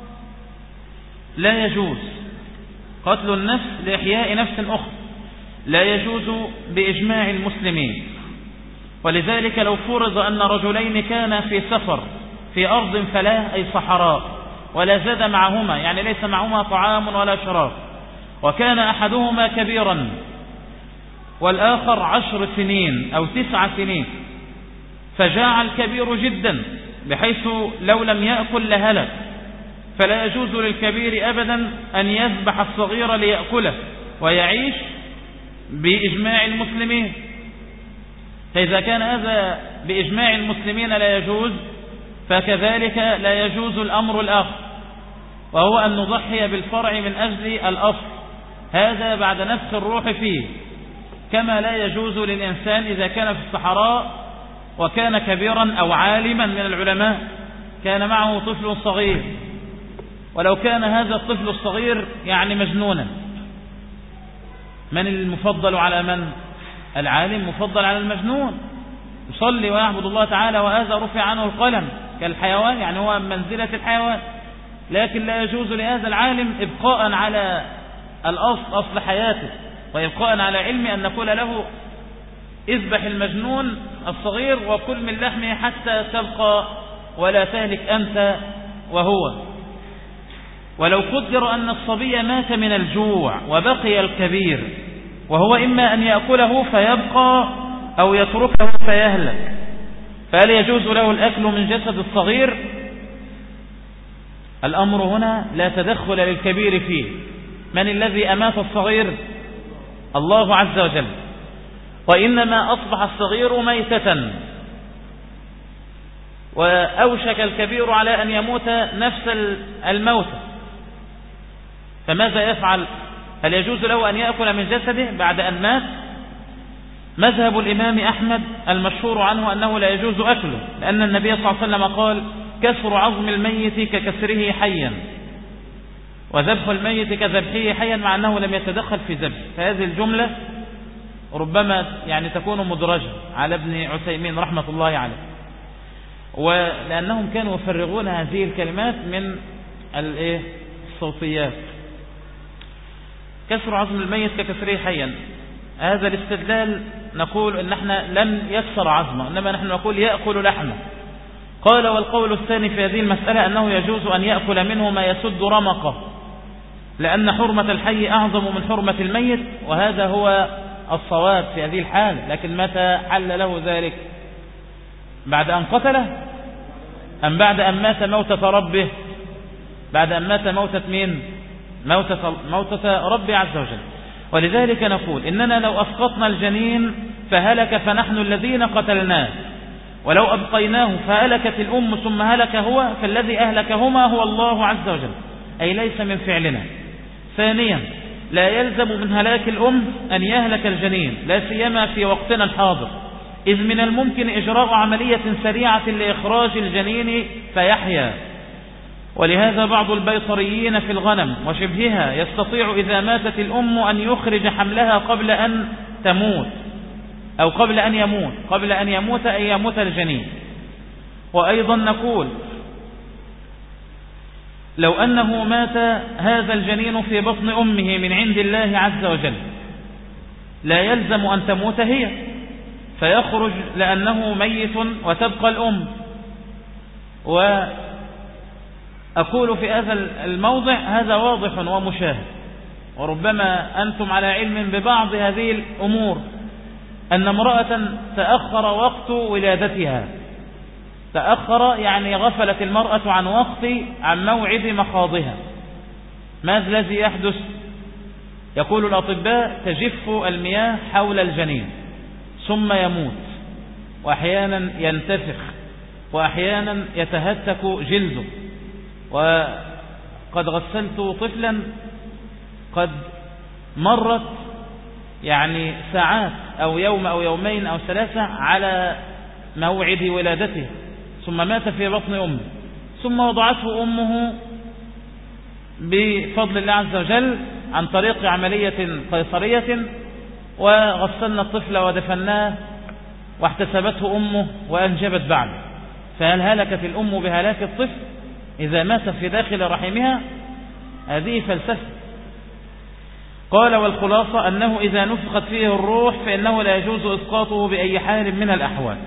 لا يجوز. قتل النفس لإحياء نفس أخرى لا يجوز بإجماع المسلمين. ولذلك لو فرض أن رجلين كانا في سفر في أرض فلاة أي صحراء، ولا زاد معهما، يعني ليس معهما طعام ولا شراب، وكان أحدهما كبيرا والآخر عشر سنين أو تسع سنين، فجاع الكبير جدا بحيث لو لم يأكل لهلك، فلا يجوز للكبير أبدا أن يذبح الصغير ليأكله ويعيش بإجماع المسلمين. فإذا كان هذا بإجماع المسلمين لا يجوز، فكذلك لا يجوز الأمر الآخر، وهو أن نضحي بالفرع من أجل الأصل، هذا بعد نفس الروح فيه. كما لا يجوز للإنسان إذا كان في الصحراء وكان كبيرا أو عالما من العلماء، كان معه طفل صغير، ولو كان هذا الطفل الصغير يعني مجنونا، من المفضل على من؟ العالم مفضل على المجنون، يصلي ويعبد الله تعالى وهذا رفع عنه القلم كالحيوان، يعني هو منزلة الحيوان. لكن لا يجوز لهذا العالم إبقاء على الأصل، أصل حياته، وإبقاء على علم أن نقول له اذبح المجنون الصغير وكل من لحمه حتى تبقى ولا تهلك أنت وهو. ولو قدر أن الصبي مات من الجوع وبقي الكبير، وهو إما أن يأكله فيبقى أو يتركه فيهلك، فهل يجوز له الأكل من جسد الصغير؟ الأمر هنا لا تدخل للكبير فيه. من الذي أمات الصغير؟ الله عز وجل. وإنما أصبح الصغير ميتة، وأوشك الكبير على أن يموت نفس الموت، فماذا يفعل؟ هل يجوز له أن يأكل من جسده بعد أن مات؟ مذهب الإمام أحمد المشهور عنه أنه لا يجوز أكله، لأن النبي صلى الله عليه وسلم قال: كسر عظم الميت ككسره حيا، وذبح الميت كذبحه حيا، مع أنه لم يتدخل في ذبح. فهذه الجملة ربما يعني تكون مدرجة على ابن عثيمين رحمة الله عليه، ولأنهم كانوا يفرغون هذه الكلمات من الصوتيات. كسر عظم الميت ككسره حيا، هذا الاستدلال نقول إن احنا لم يكسر عظمه، إنما نحن نقول يأكل لحمه. قال: والقول الثاني في هذه المسألة أنه يجوز أن يأكل منه ما يسد رمقه، لأن حرمة الحي أعظم من حرمة الميت، وهذا هو الصواب في هذه الحال. لكن متى حل له ذلك؟ بعد أن قتله أم بعد أن مات موتة ربه؟ بعد أن مات موتة مين؟ موتة, موتة ربي عز وجل. ولذلك نقول إننا لو أسقطنا الجنين فهلك فنحن الذين قتلناه، ولو أبقيناه فهلكت الأم ثم هلك هو، فالذي أهلكهما هو الله عز وجل، أي ليس من فعلنا. ثانيا، لا يلزم من هلاك الأم أن يهلك الجنين، لا سيما في وقتنا الحاضر، إذ من الممكن إجراء عملية سريعة لإخراج الجنين فيحيا. ولهذا بعض البيطريين في الغنم وشبهها يستطيع إذا ماتت الأم أن يخرج حملها قبل أن تموت، أو قبل أن يموت، قبل أن يموت أي يموت الجنين. وأيضا نقول: لو أنه مات هذا الجنين في بطن أمه من عند الله عز وجل، لا يلزم أن تموت هي، فيخرج لأنه ميت وتبقى الأم. وأقول في هذا الموضع هذا واضح ومشاهد، وربما أنتم على علم ببعض هذه الأمور، أن امرأة تأخر وقت ولادتها، تأخر يعني غفلت المرأة عن وقت عن موعد مخاضها، ماذا الذي يحدث؟ يقول الأطباء: تجف المياه حول الجنين ثم يموت، وأحيانا ينتفخ، وأحيانا يتهتك جلده. وقد غسلت طفلا قد مرت يعني ساعات أو يوم أو يومين أو ثلاثة على موعد ولادته، ثم مات في بطن أمه. ثم وضعته أمه بفضل الله عز وجل عن طريق عملية قيصرية، وغسلنا الطفل ودفناه واحتسبته أمه وأنجبت بعد. فهل هلكت الأم بهلاك الطفل إذا مات في داخل رحمها؟ هذه فلسفة. قال: والخلاصة أنه إذا نفخت فيه الروح فإنه لا يجوز إسقاطه بأي حال من الأحوال.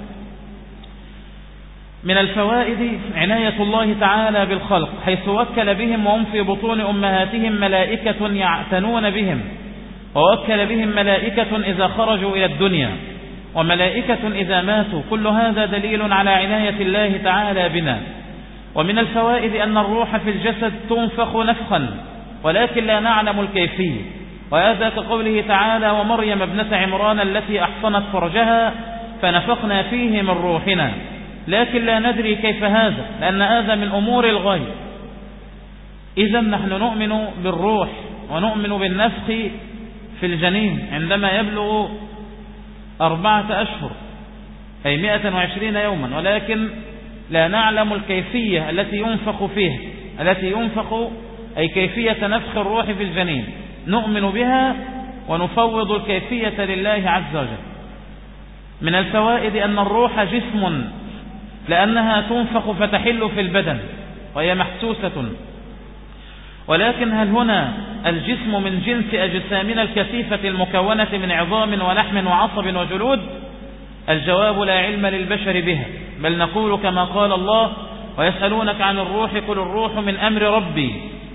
من الفوائد عناية الله تعالى بالخلق، حيث وكل بهم وهم في بطون أمهاتهم ملائكة يعتنون بهم، ووكل بهم ملائكة إذا خرجوا إلى الدنيا، وملائكة إذا ماتوا. كل هذا دليل على عناية الله تعالى بنا. ومن الفوائد أن الروح في الجسد تنفخ نفخا، ولكن لا نعلم الكيفية، وهذا كقوله تعالى: ومريم ابنة عمران التي أحصنت فرجها فنفخنا فيه من روحنا، لكن لا ندري كيف هذا، لأن هذا من أمور الغيب. إذا نحن نؤمن بالروح ونؤمن بالنفخ في الجنين عندما يبلغ أربعة أشهر أي مئة وعشرين يوما، ولكن لا نعلم الكيفية التي ينفخ فيها، التي ينفخ أي كيفية نفخ الروح في الجنين، نؤمن بها ونفوض الكيفية لله عز وجل. من الفوائد أن الروح جسم، لأنها تنفخ فتحل في البدن وهي محسوسة. ولكن هل هنا الجسم من جنس أجسامنا الكثيفة المكونة من عظام ولحم وعصب وجلود؟ الجواب: لا علم للبشر بها، بل نقول كما قال الله: ويسألونك عن الروح قل الروح من أمر ربي.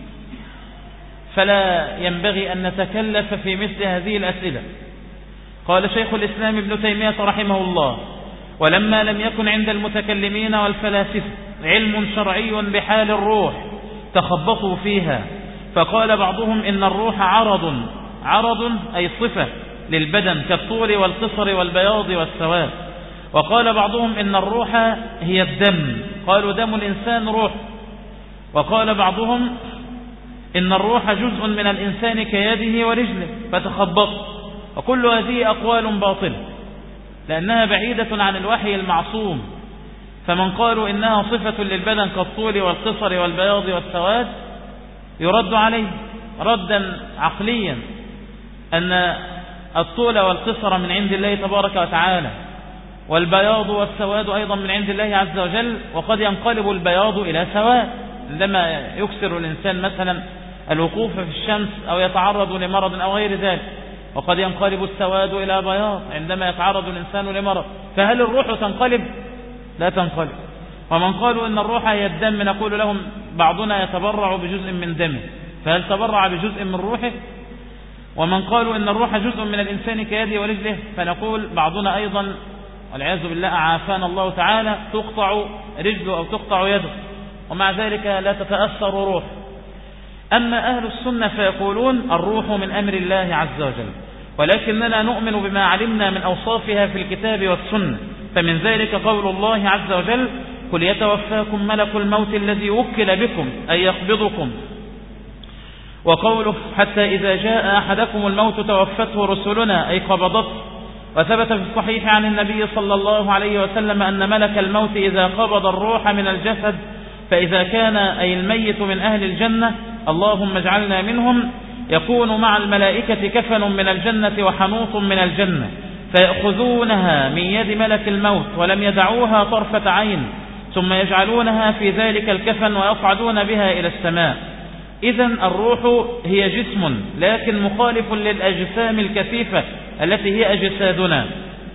فلا ينبغي أن نتكلف في مثل هذه الأسئلة. قال شيخ الإسلام ابن تيمية رحمه الله: ولما لم يكن عند المتكلمين والفلاسفة علم شرعي بحال الروح تخبطوا فيها، فقال بعضهم إن الروح عرض، عرض أي صفة للبدن كالطول والقصر والبياض والسواد. وقال بعضهم إن الروح هي الدم، قالوا دم الإنسان روح. وقال بعضهم إن الروح جزء من الإنسان كيده ورجله، فتخبط. وكل هذه أقوال باطلة لأنها بعيدة عن الوحي المعصوم. فمن قالوا إنها صفة للبدن كالطول والقصر والبياض والسواد يرد عليه ردا عقليا أن الطول والقصر من عند الله تبارك وتعالى، والبياض والسواد أيضا من عند الله عز وجل. وقد ينقلب البياض إلى سواد عندما يكثر الإنسان مثلا الوقوف في الشمس أو يتعرض لمرض أو غير ذلك، وقد ينقلب السواد إلى بياض عندما يتعرض الإنسان لمرض. فهل الروح تنقلب؟ لا تنقلب. ومن قالوا إن الروح هي الدم نقول لهم بعضنا يتبرع بجزء من دمه، فهل تبرع بجزء من روحه؟ ومن قالوا إن الروح جزء من الإنسان كيده ورجله فنقول بعضنا أيضا والعياذ بالله عافانا الله تعالى تقطع رجله أو تقطع يده، ومع ذلك لا تتأثر روح. أما أهل السنة فيقولون الروح من أمر الله عز وجل، ولكننا نؤمن بما علمنا من أوصافها في الكتاب والسنة. فمن ذلك قول الله عز وجل: قل يتوفاكم ملك الموت الذي وكل بكم أي يقبضكم. وقوله: حتى إذا جاء أحدكم الموت توفته رسلنا أي قبضته. وثبت في الصحيح عن النبي صلى الله عليه وسلم أن ملك الموت إذا قبض الروح من الجسد فإذا كان أي الميت من أهل الجنة اللهم اجعلنا منهم يكون مع الملائكة كفن من الجنة وحنوط من الجنة، فيأخذونها من يد ملك الموت ولم يدعوها طرفة عين، ثم يجعلونها في ذلك الكفن ويصعدون بها إلى السماء. إذن الروح هي جسم لكن مخالف للأجسام الكثيفة التي هي أجسادنا،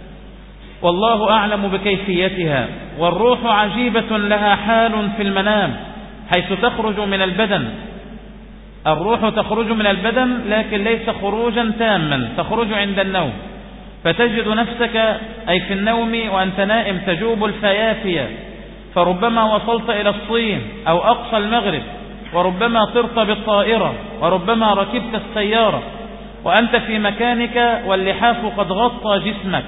والله أعلم بكيفيتها. والروح عجيبة لها حال في المنام حيث تخرج من البدن. الروح تخرج من البدن لكن ليس خروجا تاما، تخرج عند النوم، فتجد نفسك أي في النوم وأنت نائم تجوب الفيافية، فربما وصلت إلى الصين أو أقصى المغرب، وربما طرت بالطائرة، وربما ركبت السيارة وأنت في مكانك واللحاف قد غطى جسمك،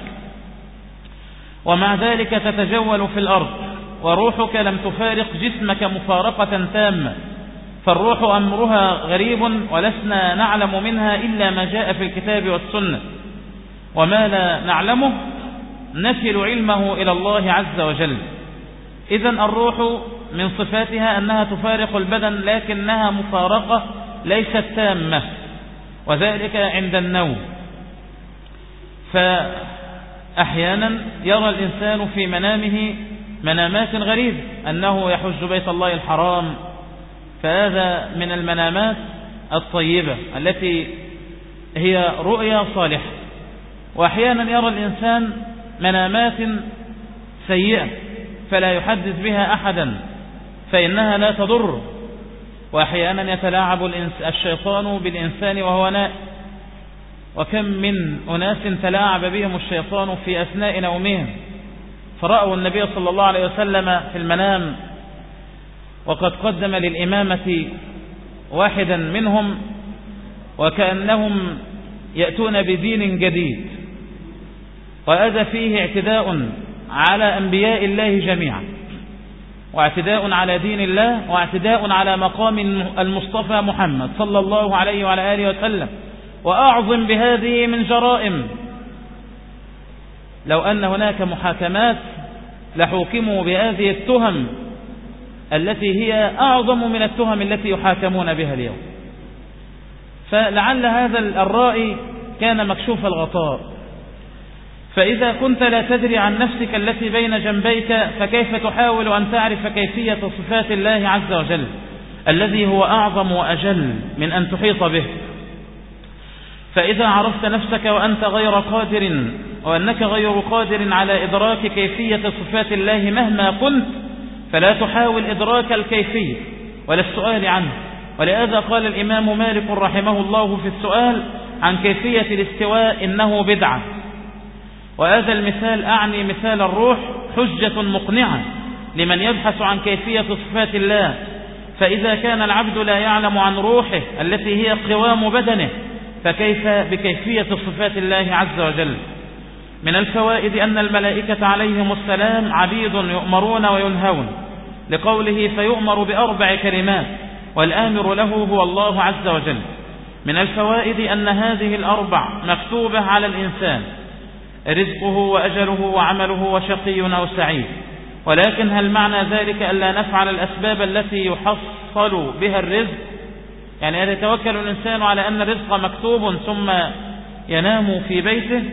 ومع ذلك تتجول في الأرض وروحك لم تفارق جسمك مفارقة تامة. فالروح أمرها غريب ولسنا نعلم منها إلا ما جاء في الكتاب والسنة، وما لا نعلمه نكل علمه إلى الله عز وجل. إذن الروح من صفاتها أنها تفارق البدن، لكنها مفارقة ليست تامة، وذلك عند النوم. فأحيانا يرى الإنسان في منامه منامات غريبة، أنه يحج بيت الله الحرام، فهذا من المنامات الطيبة التي هي رؤيا صالحة. وأحيانا يرى الإنسان منامات سيئة فلا يحدث بها أحدا فإنها لا تضر. وأحيانا يتلاعب الشيطان بالإنسان وهو نائم، وكم من أناس تلاعب بهم الشيطان في أثناء نومهم، فرأوا النبي صلى الله عليه وسلم في المنام وقد قدم للإمامة واحدا منهم، وكأنهم يأتون بدين جديد، وهذا فيه اعتداء على أنبياء الله جميعا، واعتداء على دين الله، واعتداء على مقام المصطفى محمد صلى الله عليه وعلى آله وسلم. وأعظم بهذه من جرائم، لو أن هناك محاكمات لحوكموا بهذه التهم التي هي أعظم من التهم التي يحاكمون بها اليوم. فلعل هذا الرائي كان مكشوف الغطاء. فإذا كنت لا تدري عن نفسك التي بين جنبيك، فكيف تحاول أن تعرف كيفية صفات الله عز وجل الذي هو أعظم وأجل من أن تحيط به؟ فإذا عرفت نفسك وأنت غير قادر، وأنك غير قادر على إدراك كيفية صفات الله مهما كنت، فلا تحاول إدراك الكيفية ولا السؤال عنه. ولهذا قال الإمام مالك رحمه الله في السؤال عن كيفية الاستواء إنه بدعة. وهذا المثال أعني مثال الروح حجة مقنعة لمن يبحث عن كيفية صفات الله. فإذا كان العبد لا يعلم عن روحه التي هي قوام بدنه، فكيف بكيفية صفات الله عز وجل؟ من الفوائد أن الملائكة عليهم السلام عبيد يؤمرون وينهون، لقوله فيؤمر بأربع كلمات والآمر له هو الله عز وجل. من الفوائد أن هذه الأربع مكتوبة على الإنسان، رزقه وأجله وعمله وشقي أو سعيد. ولكن هل معنى ذلك ألا نفعل الأسباب التي يحصل بها الرزق؟ يعني هل يتوكل الإنسان على أن الرزق مكتوب ثم ينام في بيته؟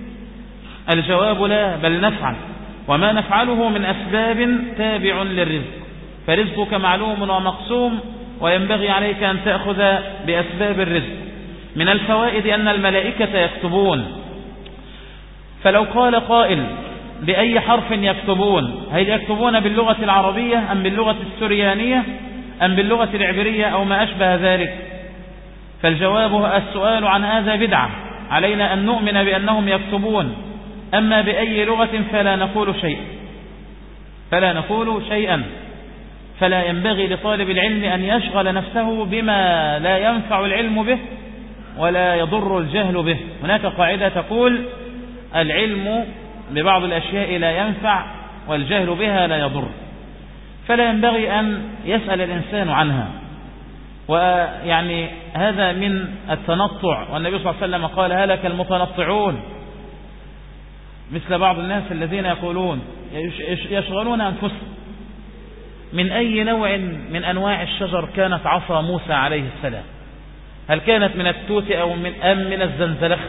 الجواب لا، بل نفعل، وما نفعله من أسباب تابع للرزق، فرزقك معلوم ومقسوم، وينبغي عليك أن تأخذ بأسباب الرزق. من الفوائد أن الملائكة يكتبون. فلو قال قائل بأي حرف يكتبون، هل يكتبون باللغة العربية أم باللغة السريانية أم باللغة العبرية أو ما أشبه ذلك؟ فالجواب السؤال عن هذا بدعة، علينا أن نؤمن بأنهم يكتبون. أما بأي لغة فلا نقول شيء فلا نقول شيئا فلا ينبغي لطالب العلم أن يشغل نفسه بما لا ينفع العلم به ولا يضر الجهل به. هناك قاعدة تقول العلم ببعض الأشياء لا ينفع والجهل بها لا يضر، فلا ينبغي أن يسأل الإنسان عنها. ويعني هذا من التنطع، والنبي صلى الله عليه وسلم قال هلك المتنطعون، مثل بعض الناس الذين يقولون يشغلون أنفسهم من أي نوع من أنواع الشجر كانت عصا موسى عليه السلام؟ هل كانت من التوت أو من أم من الزنزلخت؟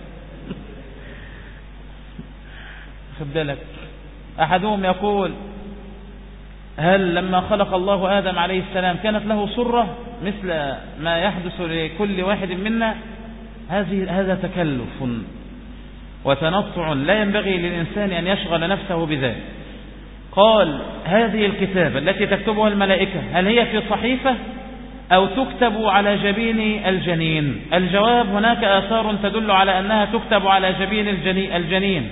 خد بالك، أحدهم يقول هل لما خلق الله آدم عليه السلام كانت له سرة مثل ما يحدث لكل واحد منا؟ هذه هذا تكلف وتنطع لا ينبغي للإنسان أن يشغل نفسه بذلك. قال هذه الكتابة التي تكتبها الملائكة هل هي في صحيفة أو تكتب على جبين الجنين؟ الجواب هناك آثار تدل على أنها تكتب على جبين الجنين،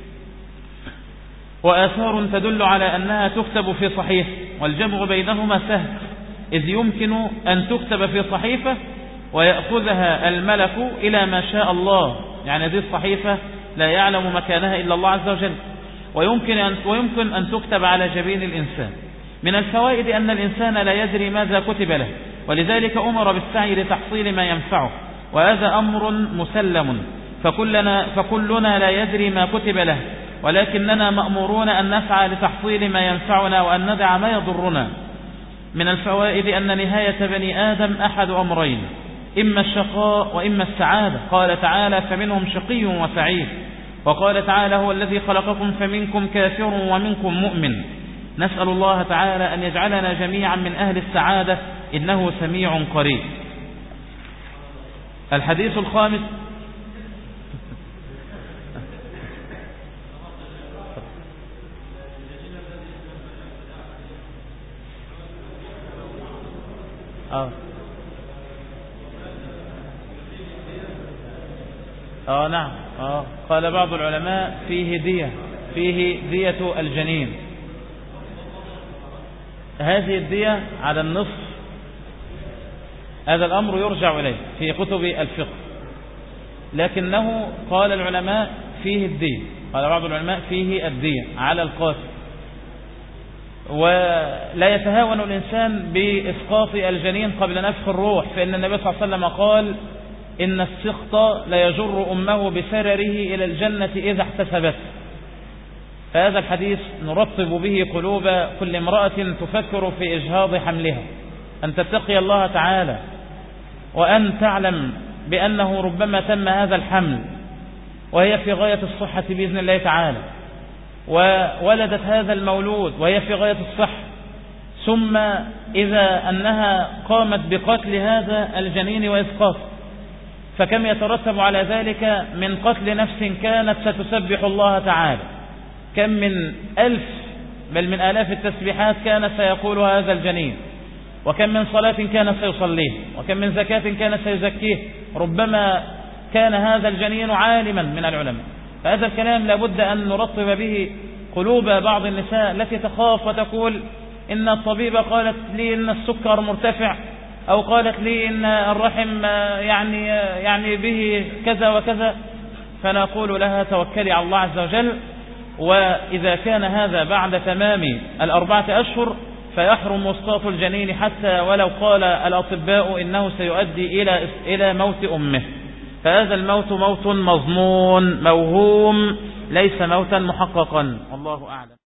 وآثار تدل على أنها تكتب في صحيفة، والجمع بينهما سهل، إذ يمكن أن تكتب في صحيفة ويأخذها الملك إلى ما شاء الله، يعني هذه الصحيفة لا يعلم مكانها إلا الله عز وجل، ويمكن أن, ويمكن أن تكتب على جبين الإنسان. من الفوائد أن الإنسان لا يدري ماذا كتب له، ولذلك أمر بالسعي لتحصيل ما ينفعه، وهذا أمر مسلم، فكلنا, فكلنا لا يدري ما كتب له، ولكننا مأمورون أن نسعى لتحصيل ما ينفعنا وأن ندع ما يضرنا. من الفوائد أن نهاية بني آدم أحد أمرين، إما الشقاء وإما السعادة. قال تعالى فمنهم شقي وسعيد، وقال تعالى هو الذي خلقكم فمنكم كافر ومنكم مؤمن. نسأل الله تعالى أن يجعلنا جميعا من أهل السعادة إنه سميع قريب. الحديث الخامس آه. آه نعم آه. قال بعض العلماء فيه دية، فيه دية الجنين. هذه الدية على النصف، هذا الأمر يرجع إليه في كتب الفقه، لكنه قال العلماء فيه الدية، قال بعض العلماء فيه الدية على القاتل. ولا يتهاون الإنسان بإسقاط الجنين قبل نفخ الروح، فإن النبي صلى الله عليه وسلم قال إن السقط لا يجر أمه بسرره إلى الجنة إذا احتسبت. فهذا الحديث نرطب به قلوب كل امرأة تفكر في إجهاض حملها، أن تتقي الله تعالى، وأن تعلم بأنه ربما تم هذا الحمل وهي في غاية الصحة بإذن الله تعالى، وولدت هذا المولود وهي في غاية الصحة، ثم إذا أنها قامت بقتل هذا الجنين وإسقاطه، فكم يترتب على ذلك من قتل نفس كانت ستسبح الله تعالى، كم من ألف بل من آلاف التسبيحات كان سيقول هذا الجنين، وكم من صلاة كان سيصليه، وكم من زكاة كان سيزكيه، ربما كان هذا الجنين عالما من العلماء. فهذا الكلام لابد أن نرطب به قلوب بعض النساء التي تخاف وتقول إن الطبيبة قالت لي إن السكر مرتفع، أو قالت لي إن الرحم يعني, يعني به كذا وكذا، فنقول لها توكلي على الله عز وجل. وإذا كان هذا بعد تمام الأربعة أشهر فيحرم إسقاط الجنين حتى ولو قال الأطباء إنه سيؤدي إلى إلى موت أمه. فهذا الموت موت مظنون موهوم، ليس موتا محققا، والله أعلم.